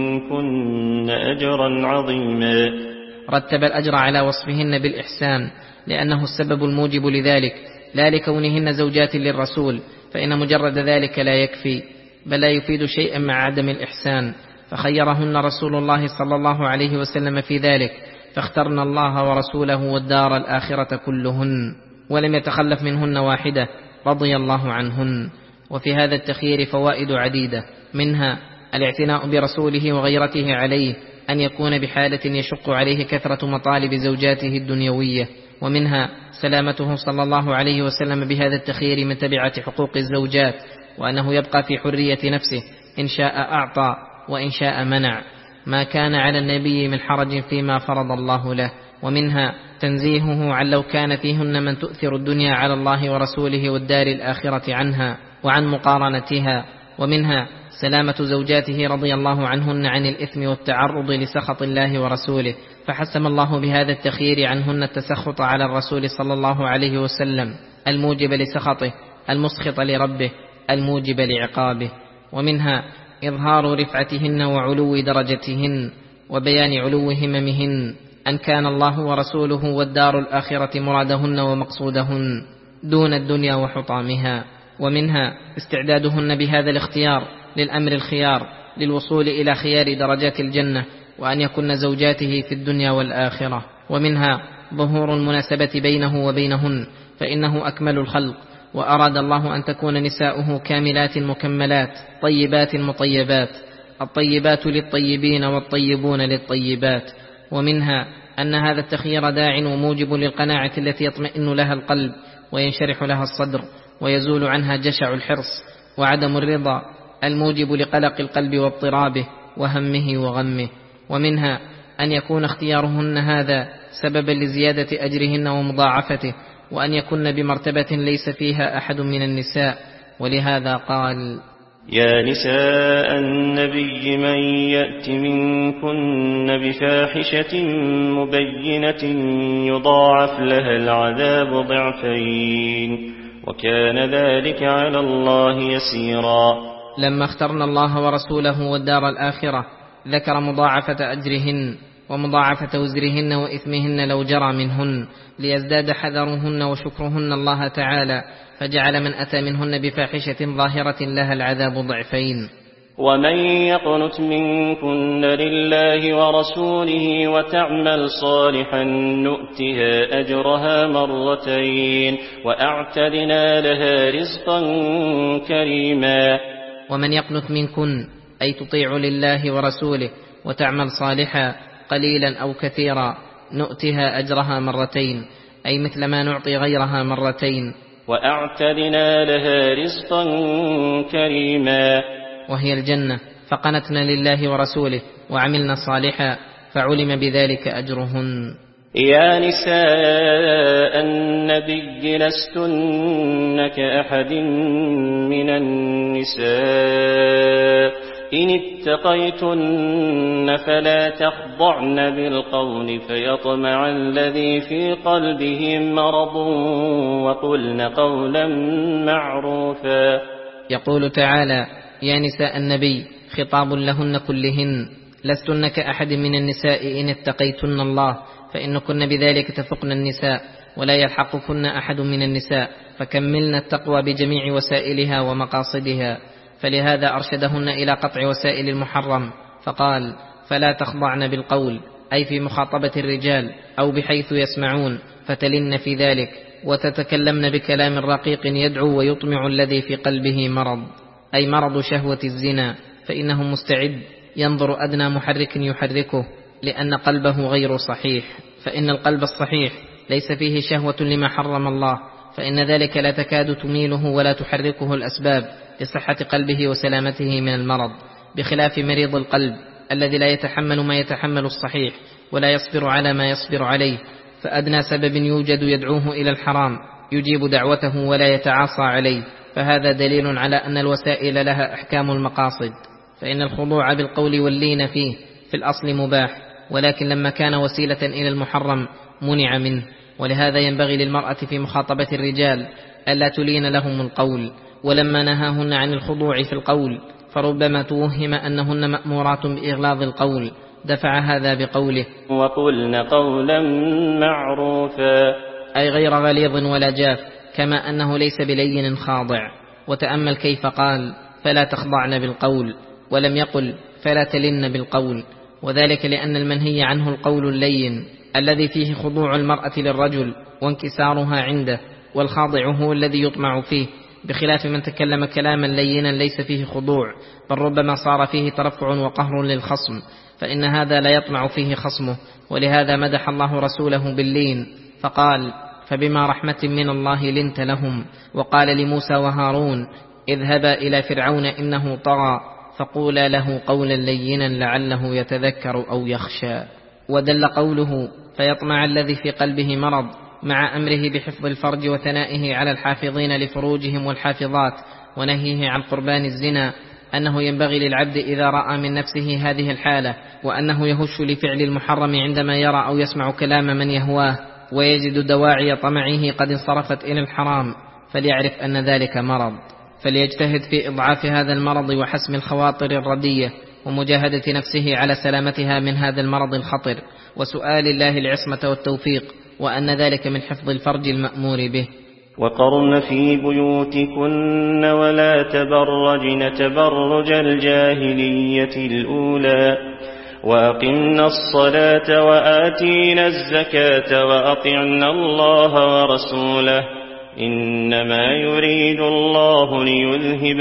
منكن أجرا عظيما. رتب الأجر على وصفهن بالإحسان، لأنه السبب الموجب لذلك، لا لكونهن زوجات للرسول، فإن مجرد ذلك لا يكفي، بل لا يفيد شيئا مع عدم الإحسان، فخيرهن رسول الله صلى الله عليه وسلم في ذلك، فاخترن الله ورسوله والدار الآخرة كلهن، ولم يتخلف منهن واحدة، رضي الله عنهن. وفي هذا التخيير فوائد عديدة، منها الاعتناء برسوله وغيرته عليه، أن يكون بحالة يشق عليه كثرة مطالب زوجاته الدنيوية، ومنها سلامته صلى الله عليه وسلم بهذا التخيير من تبعة حقوق الزوجات، وأنه يبقى في حرية نفسه، إن شاء أعطى وإن شاء منع، ما كان على النبي من حرج فيما فرض الله له. ومنها تنزيهه عن لو كان فيهن من تؤثر الدنيا على الله ورسوله والدار الآخرة عنها وعن مقارنتها. ومنها سلامة زوجاته رضي الله عنهن عن الإثم والتعرض لسخط الله ورسوله، فحسم الله بهذا التخيير عنهن التسخط على الرسول صلى الله عليه وسلم، الموجب لسخطه، المسخط لربه، الموجب لعقابه. ومنها إظهار رفعتهن وعلو درجتهن، وبيان علو هممهن، أن كان الله ورسوله والدار الآخرة مرادهن ومقصودهن دون الدنيا وحطامها. ومنها استعدادهن بهذا الاختيار للأمر الخيار، للوصول إلى خيار درجات الجنة، وأن يكن زوجاته في الدنيا والآخرة. ومنها ظهور المناسبة بينه وبينهن، فإنه أكمل الخلق، وأراد الله أن تكون نساؤه كاملات مكملات، طيبات مطيبات، الطيبات للطيبين والطيبون للطيبات. ومنها أن هذا التخيير داع وموجب للقناعة التي يطمئن لها القلب وينشرح لها الصدر، ويزول عنها جشع الحرص وعدم الرضا، الموجب لقلق القلب واضطرابه وهمه وغمه. ومنها أن يكون اختيارهن هذا سببا لزيادة أجرهن ومضاعفته، وأن يكن بمرتبة ليس فيها أحد من النساء. ولهذا قال: يا نساء النبي من يأت منكن بفاحشة مبينة يضاعف لها العذاب ضعفين وكان ذلك على الله يسيرا. لما اخترنا الله ورسوله والدار الآخرة ذكر مضاعفة أجرهن ومضاعفة وزرهن وإثمهن لو جرى منهن، ليزداد حذرهن وشكرهن الله تعالى، فجعل من أتى منهن بفاحشة ظاهرة لها العذاب ضعفين. ومن يقنت منكن لله ورسوله وتعمل صالحا نؤتها أجرها مرتين وأعتدنا لها رزقا كريما. ومن يقنت منكن أي تطيع لله ورسوله وتعمل صالحا قليلا أو كثيرا نؤتها أجرها مرتين، أي مثل ما نعطي غيرها مرتين. وأعتدنا لها رزقا كريما، وهي الجنة، فقنتنا لله ورسوله وعملنا صالحا فعلم بذلك أجرهن. يا نساء النبي لستن كأحد من النساء إن اتقيتن فلا تخضعن بالقول فيطمع الذي في قلبه مرض وقلن قولا معروفا. يقول تعالى: يا نساء النبي، خطاب لهن كلهن، لستن كأحد من النساء إن اتقيتن الله، فإن كن بذلك تفقن النساء ولا يلحقكن أحد من النساء، فكملن التقوى بجميع وسائلها ومقاصدها. فلهذا أرشدهن إلى قطع وسائل المحرم، فقال: فلا تخضعن بالقول، أي في مخاطبة الرجال أو بحيث يسمعون، فتلن في ذلك وتتكلمن بكلام رقيق يدعو ويطمع الذي في قلبه مرض، أي مرض شهوة الزنا، فإنه مستعد ينظر أدنى محرك يحركه، لأن قلبه غير صحيح. فإن القلب الصحيح ليس فيه شهوة لما حرم الله، فإن ذلك لا تكاد تميله ولا تحركه الأسباب لصحة قلبه وسلامته من المرض، بخلاف مريض القلب الذي لا يتحمل ما يتحمل الصحيح ولا يصبر على ما يصبر عليه، فأدنى سبب يوجد يدعوه إلى الحرام يجيب دعوته ولا يتعاصى عليه، فهذا دليل على أن الوسائل لها أحكام المقاصد. فإن الخضوع بالقول واللين فيه في الأصل مباح، ولكن لما كان وسيلة إلى المحرم منع منه. ولهذا ينبغي للمرأة في مخاطبة الرجال ألا تلين لهم القول، ولما نهاهن عن الخضوع في القول فربما توهم أنهن مأمورات بإغلاظ القول، دفع هذا بقوله: وقلن قولا معروفا، أي غير غليظ ولا جاف، كما أنه ليس بلين خاضع. وتأمل كيف قال: فلا تخضعن بالقول، ولم يقل فلا تلن بالقول، وذلك لأن المنهي عنه القول اللين الذي فيه خضوع المرأة للرجل وانكسارها عنده، والخاضع هو الذي يطمع فيه، بخلاف من تكلم كلاما لينا ليس فيه خضوع، بل ربما صار فيه ترفع وقهر للخصم، فإن هذا لا يطمع فيه خصمه. ولهذا مدح الله رسوله باللين، فقال: فبما رحمة من الله لنت لهم. وقال لموسى وهارون: اذهبا إلى فرعون إنه طغى فقولا له قولا لينا لعله يتذكر أو يخشى. ودل قوله: فيطمع الذي في قلبه مرض، مع أمره بحفظ الفرج وثنائه على الحافظين لفروجهم والحافظات، ونهيه عن قربان الزنا، أنه ينبغي للعبد إذا رأى من نفسه هذه الحالة وأنه يهش لفعل المحرم عندما يرى أو يسمع كلام من يهواه ويجد دواعي طمعه قد انصرفت إلى الحرام، فليعرف أن ذلك مرض، فليجتهد في إضعاف هذا المرض وحسم الخواطر الردية، ومجاهدة نفسه على سلامتها من هذا المرض الخطر، وسؤال الله العصمة والتوفيق، وأن ذلك من حفظ الفرج المأمور به. وقرن في بيوتكن ولا تبرجن تبرج الجاهلية الأولى وأقمنا الصلاة وآتينا الزكاة وأطعنا الله ورسوله إنما يريد الله ليذهب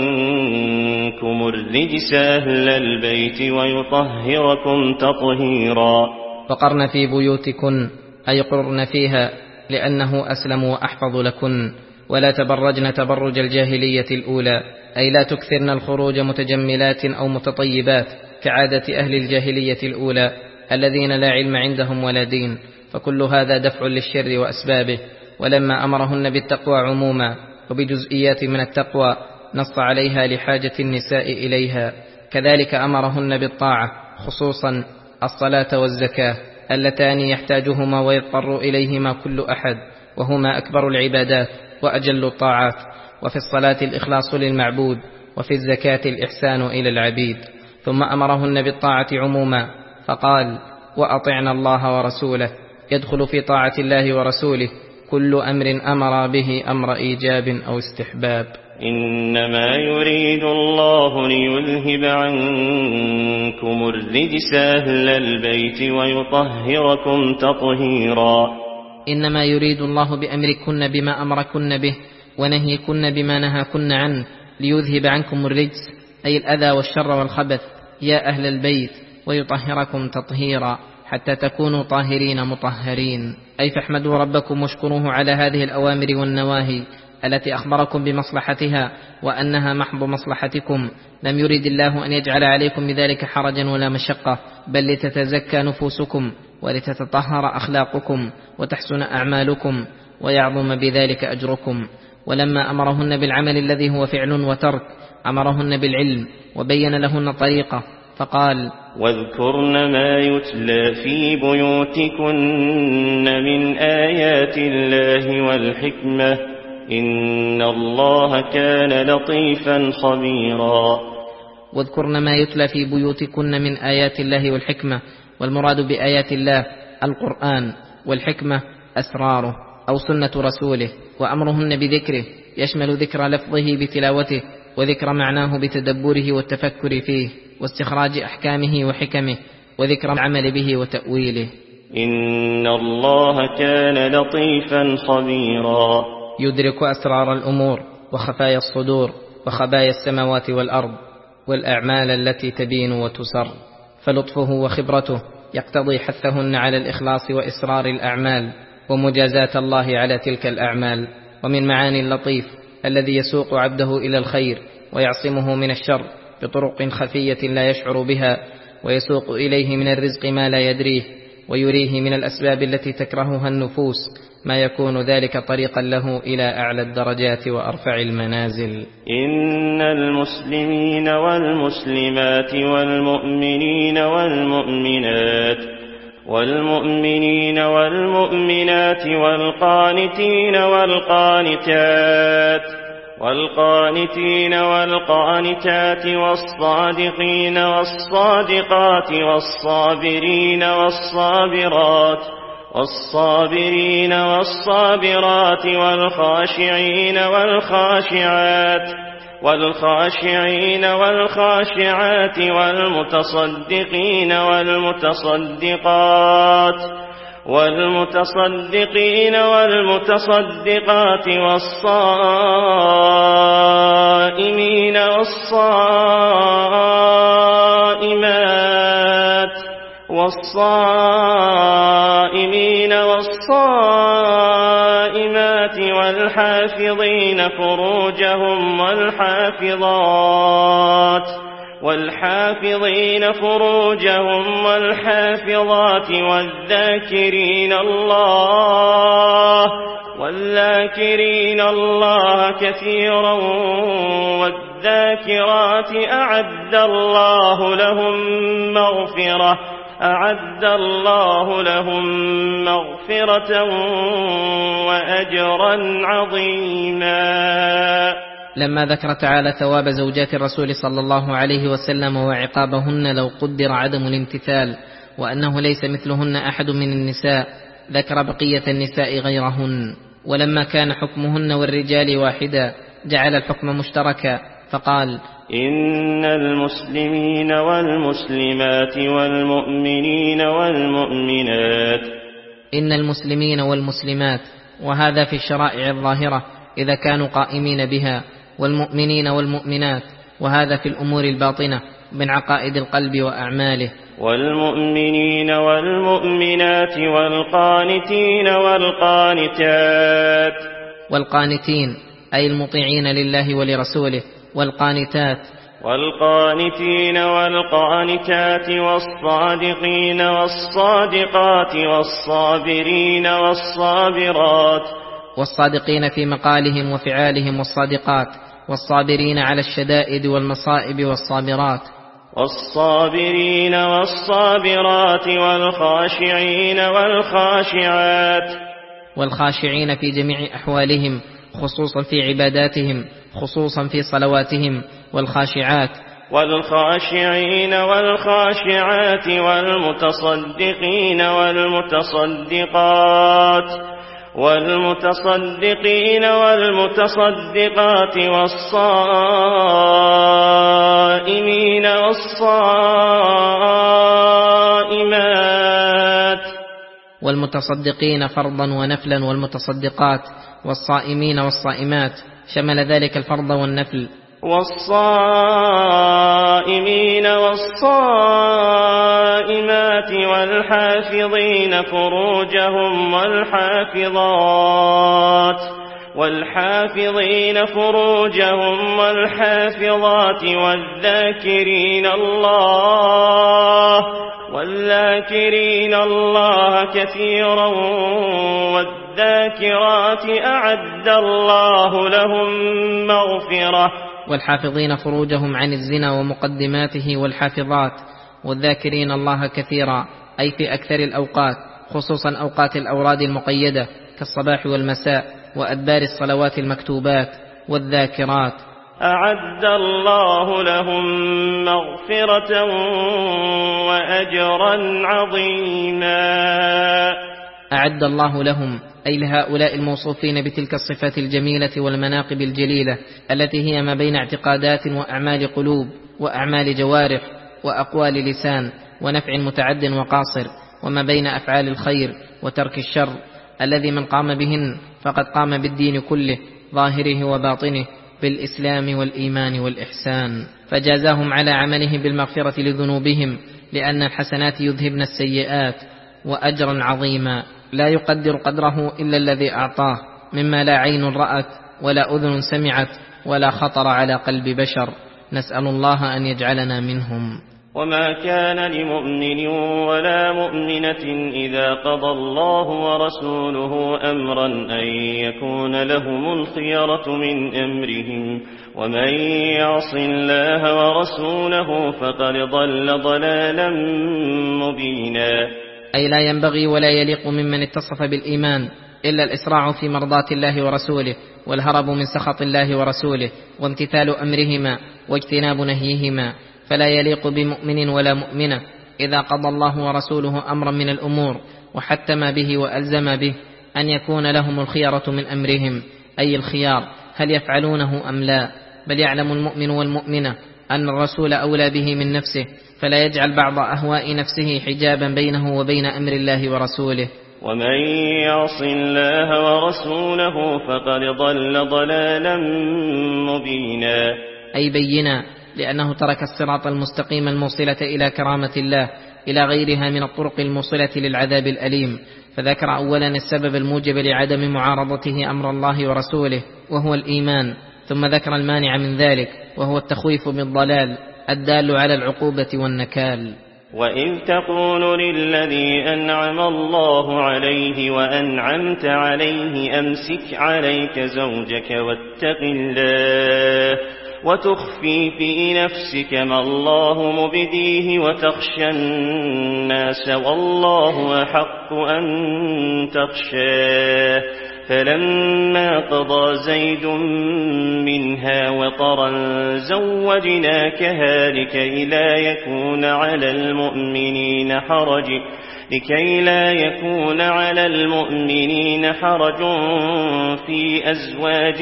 عنكم الرجس أهل البيت ويطهركم تطهيرا. وقرن في بيوتكن، أي قرن فيها، لأنه أسلم وأحفظ لكن، ولا تبرجن تبرج الجاهلية الأولى، أي لا تكثرن الخروج متجملات أو متطيبات كعادة أهل الجاهلية الأولى الذين لا علم عندهم ولا دين، فكل هذا دفع للشر وأسبابه. ولما أمرهن بالتقوى عموما وبجزئيات من التقوى نص عليها لحاجة النساء إليها، كذلك أمرهن بالطاعة، خصوصا الصلاة والزكاة اللتان يحتاجهما ويضطر إليهما كل أحد، وهما أكبر العبادات وأجل الطاعات. وفي الصلاة الإخلاص للمعبود، وفي الزكاة الإحسان إلى العبيد. ثم أمرهن بالطاعة عموما فقال: وأطعنا الله ورسوله، يدخل في طاعة الله ورسوله كل أمر أمر به أمر إيجاب أو استحباب. إنما يريد الله ليذهب عنكم الرجس أهل البيت ويطهركم تطهيرا. إنما يريد الله بأمركن بما أمركن به ونهيكن بما نهاكن عنه ليذهب عنكم الرجس، أي الأذى والشر والخبث، يا أهل البيت، ويطهركم تطهيرا، حتى تكونوا طاهرين مطهرين، أي فاحمدوا ربكم واشكروه على هذه الأوامر والنواهي التي أخبركم بمصلحتها وأنها محض مصلحتكم. لم يرد الله أن يجعل عليكم بذلك حرجا ولا مشقة، بل لتتزكى نفوسكم ولتتطهر أخلاقكم وتحسن أعمالكم ويعظم بذلك أجركم. ولما أمرهن بالعمل الذي هو فعل وترك أمرهن بالعلم وبين لهن طريقة فقال: واذكرن ما يتلى في بيوتكن من آيات الله والحكمة إن الله كان لطيفا خبيرا. واذكرن ما يتلى في بيوتكن من آيات الله والحكمة، والمراد بآيات الله القرآن، والحكمة أسراره أو سنة رسوله. وأمرهن بذكره يشمل ذكر لفظه بتلاوته، وذكر معناه بتدبره والتفكر فيه، واستخراج أحكامه وحكمه، وذكر العمل به وتأويله. إن الله كان لطيفا خبيرا. يدرك أسرار الأمور وخفايا الصدور وخبايا السماوات والأرض والأعمال التي تبين وتسر، فلطفه وخبرته يقتضي حثهن على الإخلاص وإسرار الأعمال ومجازاة الله على تلك الأعمال. ومن معاني اللطيف الذي يسوق عبده إلى الخير ويعصمه من الشر بطرق خفية لا يشعر بها، ويسوق إليه من الرزق ما لا يدريه، ويريه من الأسباب التي تكرهها النفوس ما يكون ذلك طريقا له إلى أعلى الدرجات وأرفع المنازل. إن المسلمين والمسلمات والمؤمنين والمؤمنات والمؤمنين والمؤمنات والقانتين والقانتات والقانتين والقانتات والصادقين والصادقات والصابرين والصابرات والصابرين والصابرات والخاشعين والخاشعات والخاشعين والخاشعات والمتصدقين والمتصدقات والمتصدقين والمتصدقات والصائمين والصائمات والصائمين والصائمات والحافظين فروجهم والحافظات والحافظين فروجهم والحافظات والذاكرين الله والذاكرين الله كثيرا والذاكرات أعد الله لهم مغفرة أعد الله لهم مغفرة وأجرا عظيما. لما ذكر تعالى ثواب زوجات الرسول صلى الله عليه وسلم وعقابهن لو قدر عدم الامتثال، وأنه ليس مثلهن أحد من النساء، ذكر بقية النساء غيرهن. ولما كان حكمهن والرجال واحدا جعل الحكم مشتركا فقال: إن المسلمين والمسلمات والمؤمنين والمؤمنات. إن المسلمين والمسلمات، وهذا في الشرائع الظاهرة إذا كانوا قائمين بها، والمؤمنين والمؤمنات، وهذا في الأمور الباطنة من عقائد القلب وأعماله. والمؤمنين والمؤمنات والقانتين والقانتات. والقانتين أي المطيعين لله ولرسوله، والقانتات والقانتين والقانتات والصادقين والصادقات والصابرين والصابرات. والصادقين في مقالهم وفعالهم والصادقات، والصابرين على الشدائد والمصائب والصابرات. والصابرين والصابرات والخاشعين والخاشعات. والخاشعين في جميع أحوالهم، خصوصا في عباداتهم، خصوصا في صلواتهم. والخاشعات والخاشعين والخاشعات والمتصدقين والمتصدقات والمتصدقين والمتصدقات والصائمين والصائمات. والمتصدقين فرضا ونفلا، والمتصدقات والصائمين والصائمات، شمل ذلك الفرض والنفل. والصائمين والصائمات والحافظين فروجهم والحافظات والحافظين فروجهم والحافظات والذاكرين الله والذاكرين الله كثيرا والذاكرات أعد الله لهم مغفرة. والحافظين فروجهم عن الزنا ومقدماته والحافظات والذاكرين الله كثيرا، أي في أكثر الأوقات، خصوصا أوقات الأوراد المقيدة كالصباح والمساء وأدبار الصلوات المكتوبات. والذاكرات أعد الله لهم مغفرة وأجرا عظيما. أعد الله لهم، أي لهؤلاء الموصوفين بتلك الصفات الجميلة والمناقب الجليلة التي هي ما بين اعتقادات وأعمال قلوب وأعمال جوارح وأقوال لسان ونفع متعد وقاصر، وما بين أفعال الخير وترك الشر، الذي من قام بهن فقد قام بالدين كله ظاهره وباطنه بالإسلام والإيمان والإحسان، فجازاهم على عمله بالمغفرة لذنوبهم، لأن الحسنات يذهبن السيئات، وأجرا عظيما لا يقدر قدره إلا الذي أعطاه، مما لا عين رأت ولا أذن سمعت ولا خطر على قلب بشر. نسأل الله أن يجعلنا منهم. وما كان لمؤمن ولا مؤمنة إذا قضى الله ورسوله أمرا أن يكون لهم الخيرة من أمرهم، ومن يعص الله ورسوله فقد ضل ضلالا مبينا. أي لا ينبغي ولا يليق ممن اتصف بالإيمان إلا الإسراع في مرضاة الله ورسوله، والهرب من سخط الله ورسوله، وامتثال أمرهما واجتناب نهيهما. فلا يليق بمؤمن ولا مؤمنة إذا قضى الله ورسوله أمرا من الأمور وحتم به وألزم به أن يكون لهم الخيرة من أمرهم، أي الخيار هل يفعلونه أم لا. بل يعلم المؤمن والمؤمنة أن الرسول أولى به من نفسه، فلا يجعل بعض أهواء نفسه حجابا بينه وبين أمر الله ورسوله. ومن يعص الله ورسوله فقد ضل ضلالا مبينا. أي بينا، لأنه ترك الصراط المستقيم الموصلة إلى كرامة الله إلى غيرها من الطرق الموصلة للعذاب الأليم. فذكر أولا السبب الموجب لعدم معارضته أمر الله ورسوله وهو الإيمان، ثم ذكر المانع من ذلك وهو التخويف بالضلال الدال على العقوبة والنكال. وإذ تقول للذي أنعم الله عليه وأنعمت عليه أمسك عليك زوجك واتق الله وتخفي في نفسك ما الله مبديه وتخشى الناس والله أحق أن تخشاه. فلما قضى زيد منها وطرا زوجناكها لكي لا يكون على المؤمنين حرج لكي لا يكون على المؤمنين حرج في أزواج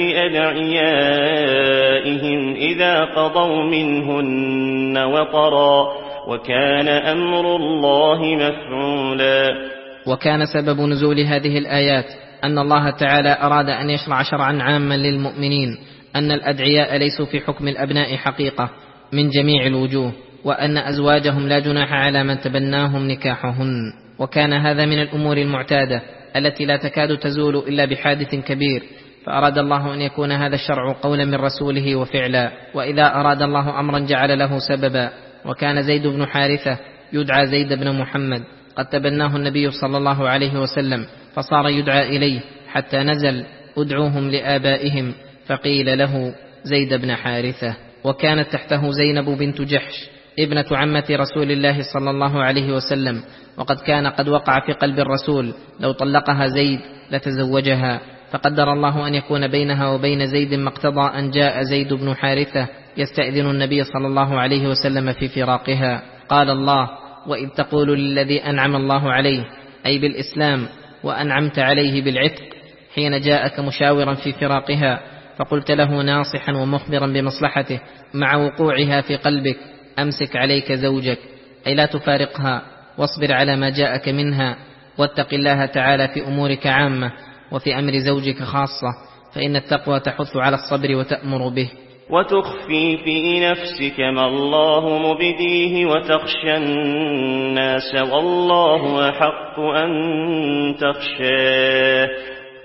أدعيائهم إذا قضوا منهن وطرا وكان أمر الله مفعولا. وكان سبب نزول هذه الآيات أن الله تعالى أراد أن يشرع شرعا عاما للمؤمنين أن الأدعياء ليسوا في حكم الأبناء حقيقة من جميع الوجوه، وأن أزواجهم لا جناح على من تبناهم نكاحهن. وكان هذا من الأمور المعتادة التي لا تكاد تزول إلا بحادث كبير، فأراد الله أن يكون هذا الشرع قولا من رسوله وفعلا. وإذا أراد الله أمرا جعل له سببا. وكان زيد بن حارثة يدعى زيد بن محمد قد تبناه النبي صلى الله عليه وسلم، فصار يدعى إليه حتى نزل ادعوهم لآبائهم، فقيل له زيد بن حارثة. وكانت تحته زينب بنت جحش ابنة عمة رسول الله صلى الله عليه وسلم، وقد كان قد وقع في قلب الرسول لو طلقها زيد لتزوجها، فقدر الله أن يكون بينها وبين زيد ما اقتضى أن جاء زيد بن حارثة يستأذن النبي صلى الله عليه وسلم في فراقها. قال الله: وإذ تقول للذي أنعم الله عليه، أي بالإسلام، وأنعمت عليه بالعتق، حين جاءك مشاورا في فراقها فقلت له ناصحا ومخبرا بمصلحته مع وقوعها في قلبك: أمسك عليك زوجك، أي لا تفارقها، واصبر على ما جاءك منها، واتق الله تعالى في أمورك عامة وفي أمر زوجك خاصة، فإن التقوى تحث على الصبر وتأمر به. وتخفي في نفسك ما الله مبديه وتخشى الناس والله أحق أن تخشاه.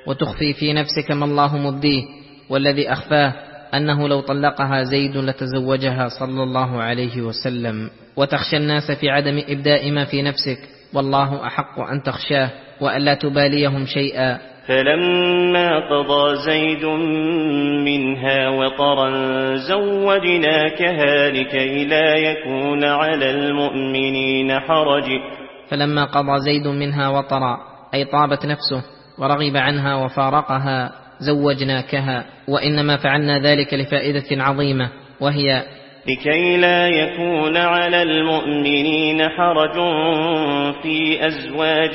وتخفي في نفسك ما الله مبديه، والذي أخفاه أنه لو طلقها زيد لتزوجها صلى الله عليه وسلم. وتخشى الناس في عدم إبداء ما في نفسك، والله أحق أن تخشاه وألا تباليهم شيئا. فلما قضى زيد منها وطرا زوجناكها لكي لا يكون على المؤمنين حرج. فلما قضى زيد منها وطرا أي طابت نفسه ورغب عنها وفارقها زوجناكها، وإنما فعلنا ذلك لفائدة عظيمة، وهي لكي لا يكون على المؤمنين حرج في أزواج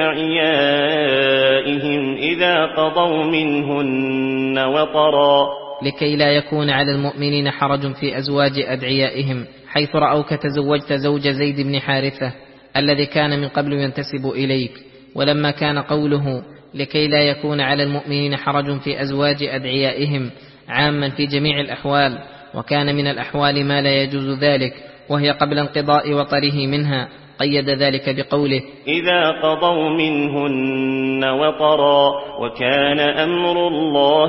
أدعيائهم إذا قضوا منهن وطرا. لكي لا يكون على المؤمنين حرج في أزواج أدعيائهم، حيث رأوك تزوجت زوج زيد بن حارثة الذي كان من قبل ينتسب إليك. ولما كان قوله لكي لا يكون على المؤمنين حرج في أزواج أدعيائهم عاما في جميع الأحوال، وكان من الأحوال ما لا يجوز ذلك وهي قبل انقضاء وطره منها، قيد ذلك بقوله إذا قضوا منهن وطرا وكان أمر الله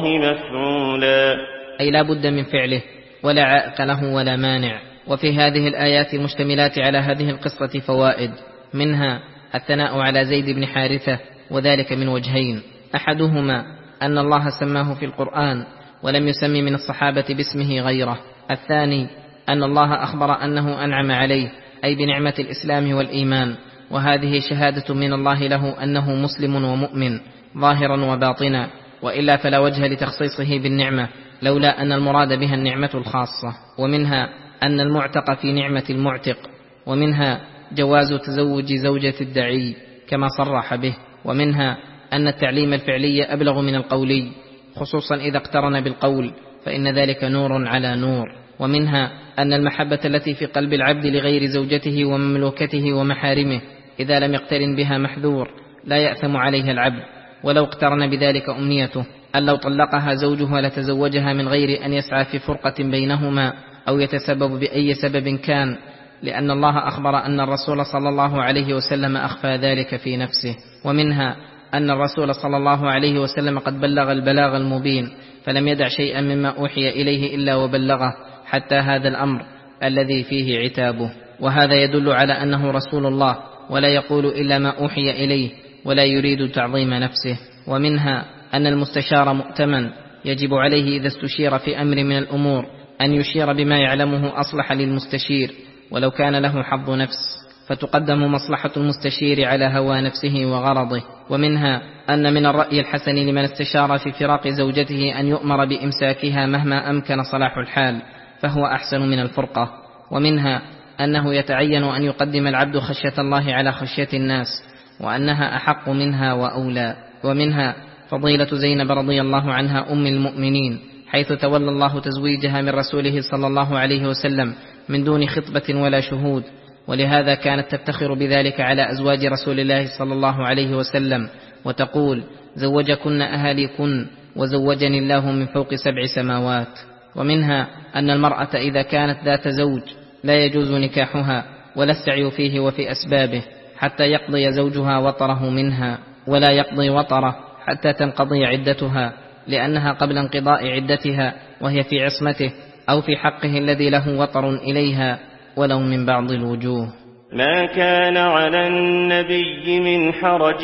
مفعولا، أي لا بد من فعله ولا عائق له ولا مانع. وفي هذه الآيات المشتملات على هذه القصة فوائد، منها الثناء على زيد بن حارثة، وذلك من وجهين: أحدهما أن الله سماه في القرآن ولم يسمي من الصحابة باسمه غيره. الثاني أن الله أخبر أنه أنعم عليه، أي بنعمة الإسلام والإيمان، وهذه شهادة من الله له أنه مسلم ومؤمن ظاهرا وباطنا، وإلا فلا وجه لتخصيصه بالنعمة لولا أن المراد بها النعمة الخاصة. ومنها أن المعتق في نعمة المعتق، ومنها جواز تزوج زوجة الدعي كما صرح به. ومنها أن التعليم الفعلي أبلغ من القولي، خصوصا إذا اقترن بالقول، فإن ذلك نور على نور. ومنها أن المحبة التي في قلب العبد لغير زوجته ومملوكته ومحارمه إذا لم يقترن بها محذور لا يأثم عليها العبد، ولو اقترن بذلك أمنيته أن لو طلقها زوجها لتزوجها من غير أن يسعى في فرقة بينهما أو يتسبب بأي سبب كان، لأن الله أخبر أن الرسول صلى الله عليه وسلم أخفى ذلك في نفسه. ومنها أن الرسول صلى الله عليه وسلم قد بلغ البلاغ المبين، فلم يدع شيئا مما أوحي إليه إلا وبلغه، حتى هذا الأمر الذي فيه عتابه. وهذا يدل على أنه رسول الله ولا يقول إلا ما أوحي إليه ولا يريد تعظيم نفسه. ومنها أن المستشار مؤتمن، يجب عليه إذا استشير في أمر من الأمور أن يشير بما يعلمه أصلح للمستشير ولو كان له حظ نفس، فتقدم مصلحة المستشير على هوى نفسه وغرضه. ومنها أن من الرأي الحسن لمن استشار في فراق زوجته أن يؤمر بإمساكها مهما أمكن صلاح الحال، فهو أحسن من الفرقة. ومنها أنه يتعين أن يقدم العبد خشية الله على خشية الناس، وأنها أحق منها وأولى. ومنها فضيلة زينب رضي الله عنها أم المؤمنين، حيث تولى الله تزويجها من رسوله صلى الله عليه وسلم من دون خطبة ولا شهود، ولهذا كانت تفتخر بذلك على أزواج رسول الله صلى الله عليه وسلم، وتقول زوجكن أهاليكن وزوجني الله من فوق سبع سماوات. ومنها أن المرأة إذا كانت ذات زوج لا يجوز نكاحها ولا السعي فيه وفي أسبابه حتى يقضي زوجها وطره منها، ولا يقضي وطره حتى تنقضي عدتها، لأنها قبل انقضاء عدتها وهي في عصمته أو في حقه الذي له وطر إليها ولو من بعض الوجوه. ما كان على النبي من حرج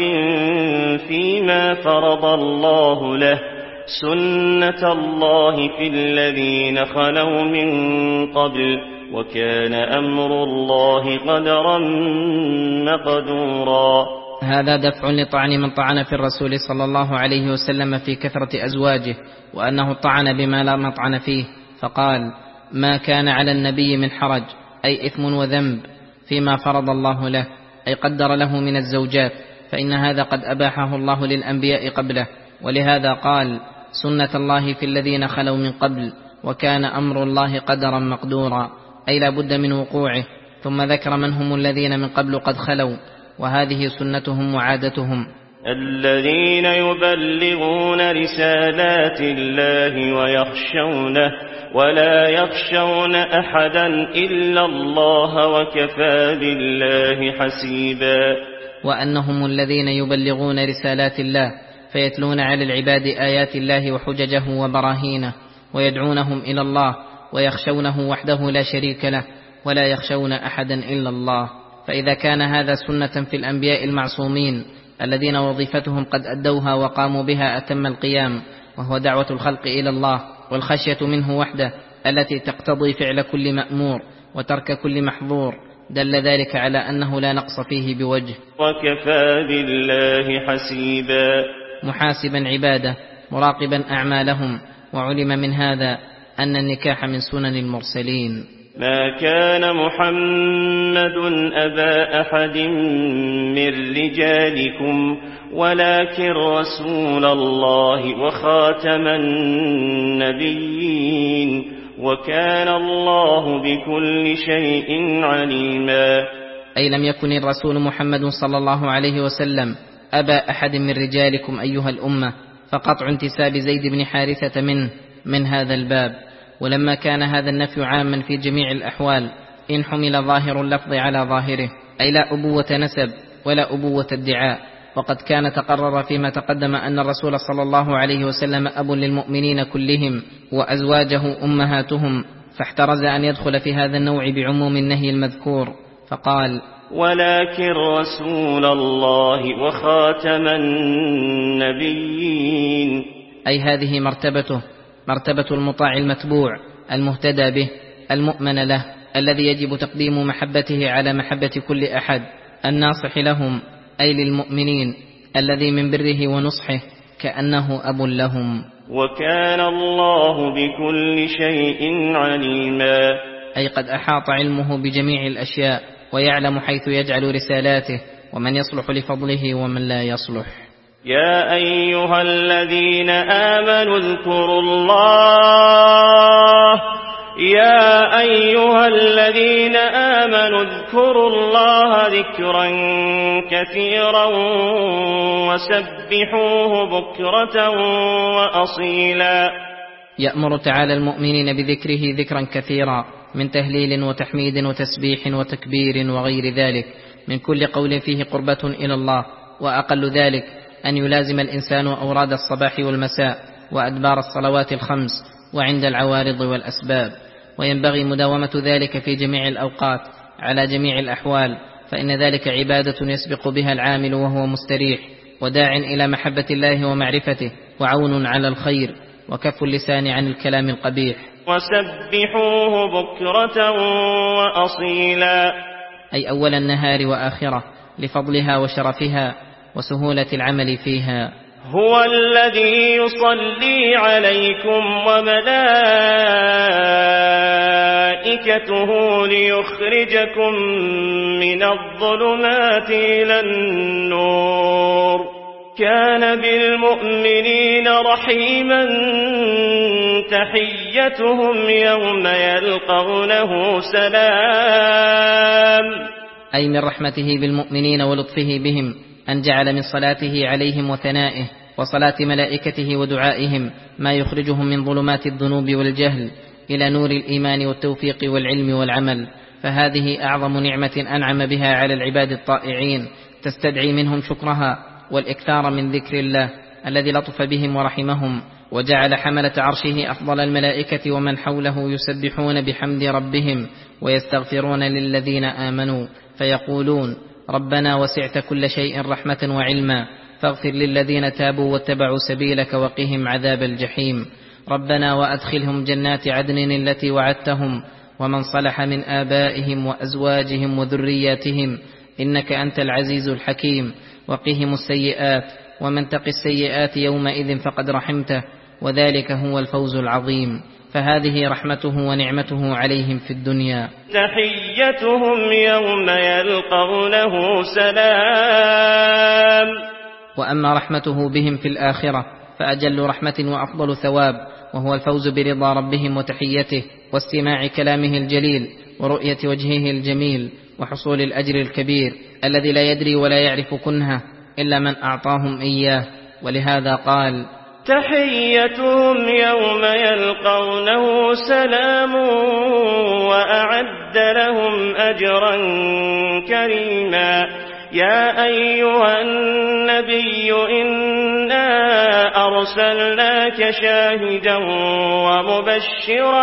فيما فرض الله له، سنة الله في الذين خلوا من قبل، وكان أمر الله قدرا مقدورا. هذا دفع لطعن من طعن في الرسول صلى الله عليه وسلم في كثرة أزواجه، وأنه طعن بما لا مطعن فيه، فقال ما كان على النبي من حرج، أي إثم وذنب فيما فرض الله له، أي قدر له من الزوجات، فإن هذا قد أباحه الله للأنبياء قبله، ولهذا قال سنة الله في الذين خلوا من قبل، وكان أمر الله قدرا مقدورا، أي لا بد من وقوعه. ثم ذكر من هم الذين من قبل قد خلوا، وهذه سنتهم وعادتهم: الذين يبلغون رسالات الله ويخشونه ولا يخشون أحدا إلا الله وكفى بالله حسيبا. وأنهم الذين يبلغون رسالات الله، فيتلون على العباد آيات الله وحججه وبراهينه، ويدعونهم إلى الله، ويخشونه وحده لا شريك له، ولا يخشون أحدا إلا الله. فإذا كان هذا سنة في الأنبياء المعصومين الذين وظيفتهم قد أدوها وقاموا بها أتم القيام، وهو دعوة الخلق إلى الله والخشية منه وحده التي تقتضي فعل كل مأمور وترك كل محظور، دل ذلك على أنه لا نقص فيه بوجه. وكفى بالله حسيبا، محاسبا عباده مراقبا أعمالهم. وعلم من هذا أن النكاح من سنن المرسلين. ما كان محمد أبا أحد من رجالكم ولكن رسول الله وخاتم النبيين وكان الله بكل شيء عليما. أي لم يكن الرسول محمد صلى الله عليه وسلم أبا أحد من رجالكم أيها الأمة، فقطع انتساب زيد بن حارثة منه من هذا الباب. ولما كان هذا النفي عاما في جميع الأحوال إن حمل ظاهر اللفظ على ظاهره، أي لا أبوة نسب ولا أبوة ادعاء، وقد كان تقرر فيما تقدم أن الرسول صلى الله عليه وسلم أب للمؤمنين كلهم وأزواجه أمهاتهم، فاحترز أن يدخل في هذا النوع بعموم النهي المذكور، فقال ولكن رسول الله وخاتم النبيين، أي هذه مرتبته، مرتبة المطاع المتبوع المهتدى به المؤمن له، الذي يجب تقديم محبته على محبة كل أحد، الناصح لهم أي للمؤمنين، الذي من بره ونصحه كأنه أب لهم. وكان الله بكل شيء عليما، أي قد أحاط علمه بجميع الأشياء، ويعلم حيث يجعل رسالاته ومن يصلح لفضله ومن لا يصلح. يا أيها الذين آمنوا اذكروا الله يا أيها الذين آمنوا اذكروا الله ذكرا كثيرا وسبحوه بكرة وأصيلا. يأمر تعالى المؤمنين بذكره ذكرا كثيرا من تهليل وتحميد وتسبيح وتكبير وغير ذلك، من كل قول فيه قربة إلى الله، وأقل ذلك أن يلازم الإنسان أوراد الصباح والمساء وأدبار الصلوات الخمس وعند العوارض والأسباب، وينبغي مداومة ذلك في جميع الأوقات على جميع الأحوال، فإن ذلك عبادة يسبق بها العامل وهو مستريح، وداع إلى محبة الله ومعرفته، وعون على الخير، وكف اللسان عن الكلام القبيح. وسبحوه بكرة وأصيلا، أي أول النهار وآخرة، لفضلها وشرفها وسهولة العمل فيها. هو الذي يصلي عليكم وملائكته ليخرجكم من الظلمات إلى النور، كان بالمؤمنين رحيما، تحيتهم يوم يلقونه سلام. أي من رحمته بالمؤمنين ولطفه بهم أن جعل من صلاته عليهم وثنائه وصلاة ملائكته ودعائهم ما يخرجهم من ظلمات الذنوب والجهل إلى نور الإيمان والتوفيق والعلم والعمل، فهذه أعظم نعمة أنعم بها على العباد الطائعين، تستدعي منهم شكرها والإكثار من ذكر الله الذي لطف بهم ورحمهم، وجعل حملة عرشه أفضل الملائكة ومن حوله يسبحون بحمد ربهم ويستغفرون للذين آمنوا، فيقولون ربنا وسعت كل شيء رحمة وعلما فاغفر للذين تابوا واتبعوا سبيلك وقهم عذاب الجحيم. ربنا وأدخلهم جنات عدن التي وعدتهم ومن صلح من آبائهم وأزواجهم وذرياتهم إنك أنت العزيز الحكيم. وقهم السيئات ومن تق السيئات يومئذ فقد رحمته وذلك هو الفوز العظيم. فهذه رحمته ونعمته عليهم في الدنيا. تحيتهم يوم يلقونه سلام. وأما رحمته بهم في الآخرة فأجل رحمة وأفضل ثواب، وهو الفوز برضا ربهم وتحيته واستماع كلامه الجليل ورؤية وجهه الجميل وحصول الأجر الكبير الذي لا يدري ولا يعرف كنهه إلا من أعطاهم إياه. ولهذا قال تحيتهم يوم يلقونه سلام وأعد لهم أجرا كريما. يا أيها النبي إنا أرسلناك شاهدا ومبشرا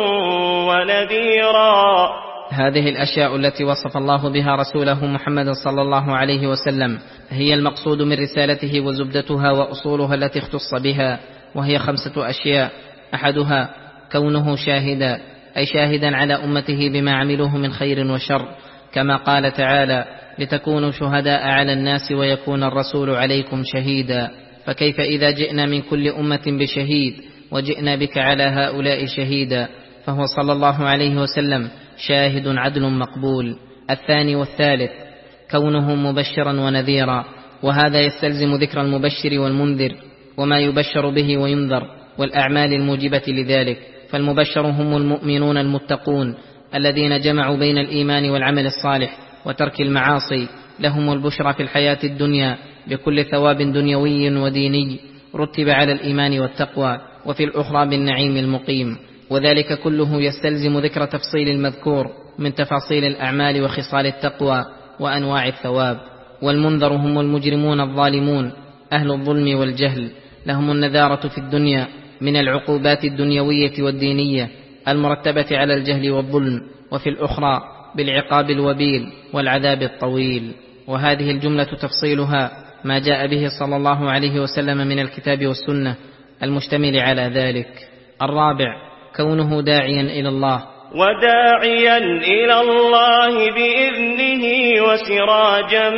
ونذيرا. هذه الأشياء التي وصف الله بها رسوله محمد صلى الله عليه وسلم هي المقصود من رسالته وزبدتها وأصولها التي اختص بها، وهي خمسة أشياء. أحدها كونه شاهدا، أي شاهدا على أمته بما عملوه من خير وشر، كما قال تعالى: لتكونوا شهداء على الناس ويكون الرسول عليكم شهيدا. فكيف إذا جئنا من كل أمة بشهيد وجئنا بك على هؤلاء شهيدا؟ فهو صلى الله عليه وسلم شاهد عدل مقبول. الثاني والثالث كونه مبشرا ونذيرا، وهذا يستلزم ذكر المبشر والمنذر وما يبشر به وينذر والأعمال الموجبة لذلك. فالمبشر هم المؤمنون المتقون الذين جمعوا بين الإيمان والعمل الصالح وترك المعاصي، لهم البشرى في الحياة الدنيا بكل ثواب دنيوي وديني رتب على الإيمان والتقوى، وفي الأخرى بالنعيم المقيم. وذلك كله يستلزم ذكر تفصيل المذكور من تفاصيل الأعمال وخصال التقوى وأنواع الثواب. والمنذر هم المجرمون الظالمون أهل الظلم والجهل، لهم النذارة في الدنيا من العقوبات الدنيوية والدينية المرتبة على الجهل والظلم، وفي الأخرى بالعقاب الوبيل والعذاب الطويل. وهذه الجملة تفصيلها ما جاء به صلى الله عليه وسلم من الكتاب والسنة المشتمل على ذلك. الرابع كونه داعيا إلى الله، وداعيا إلى الله بإذنه وسراجا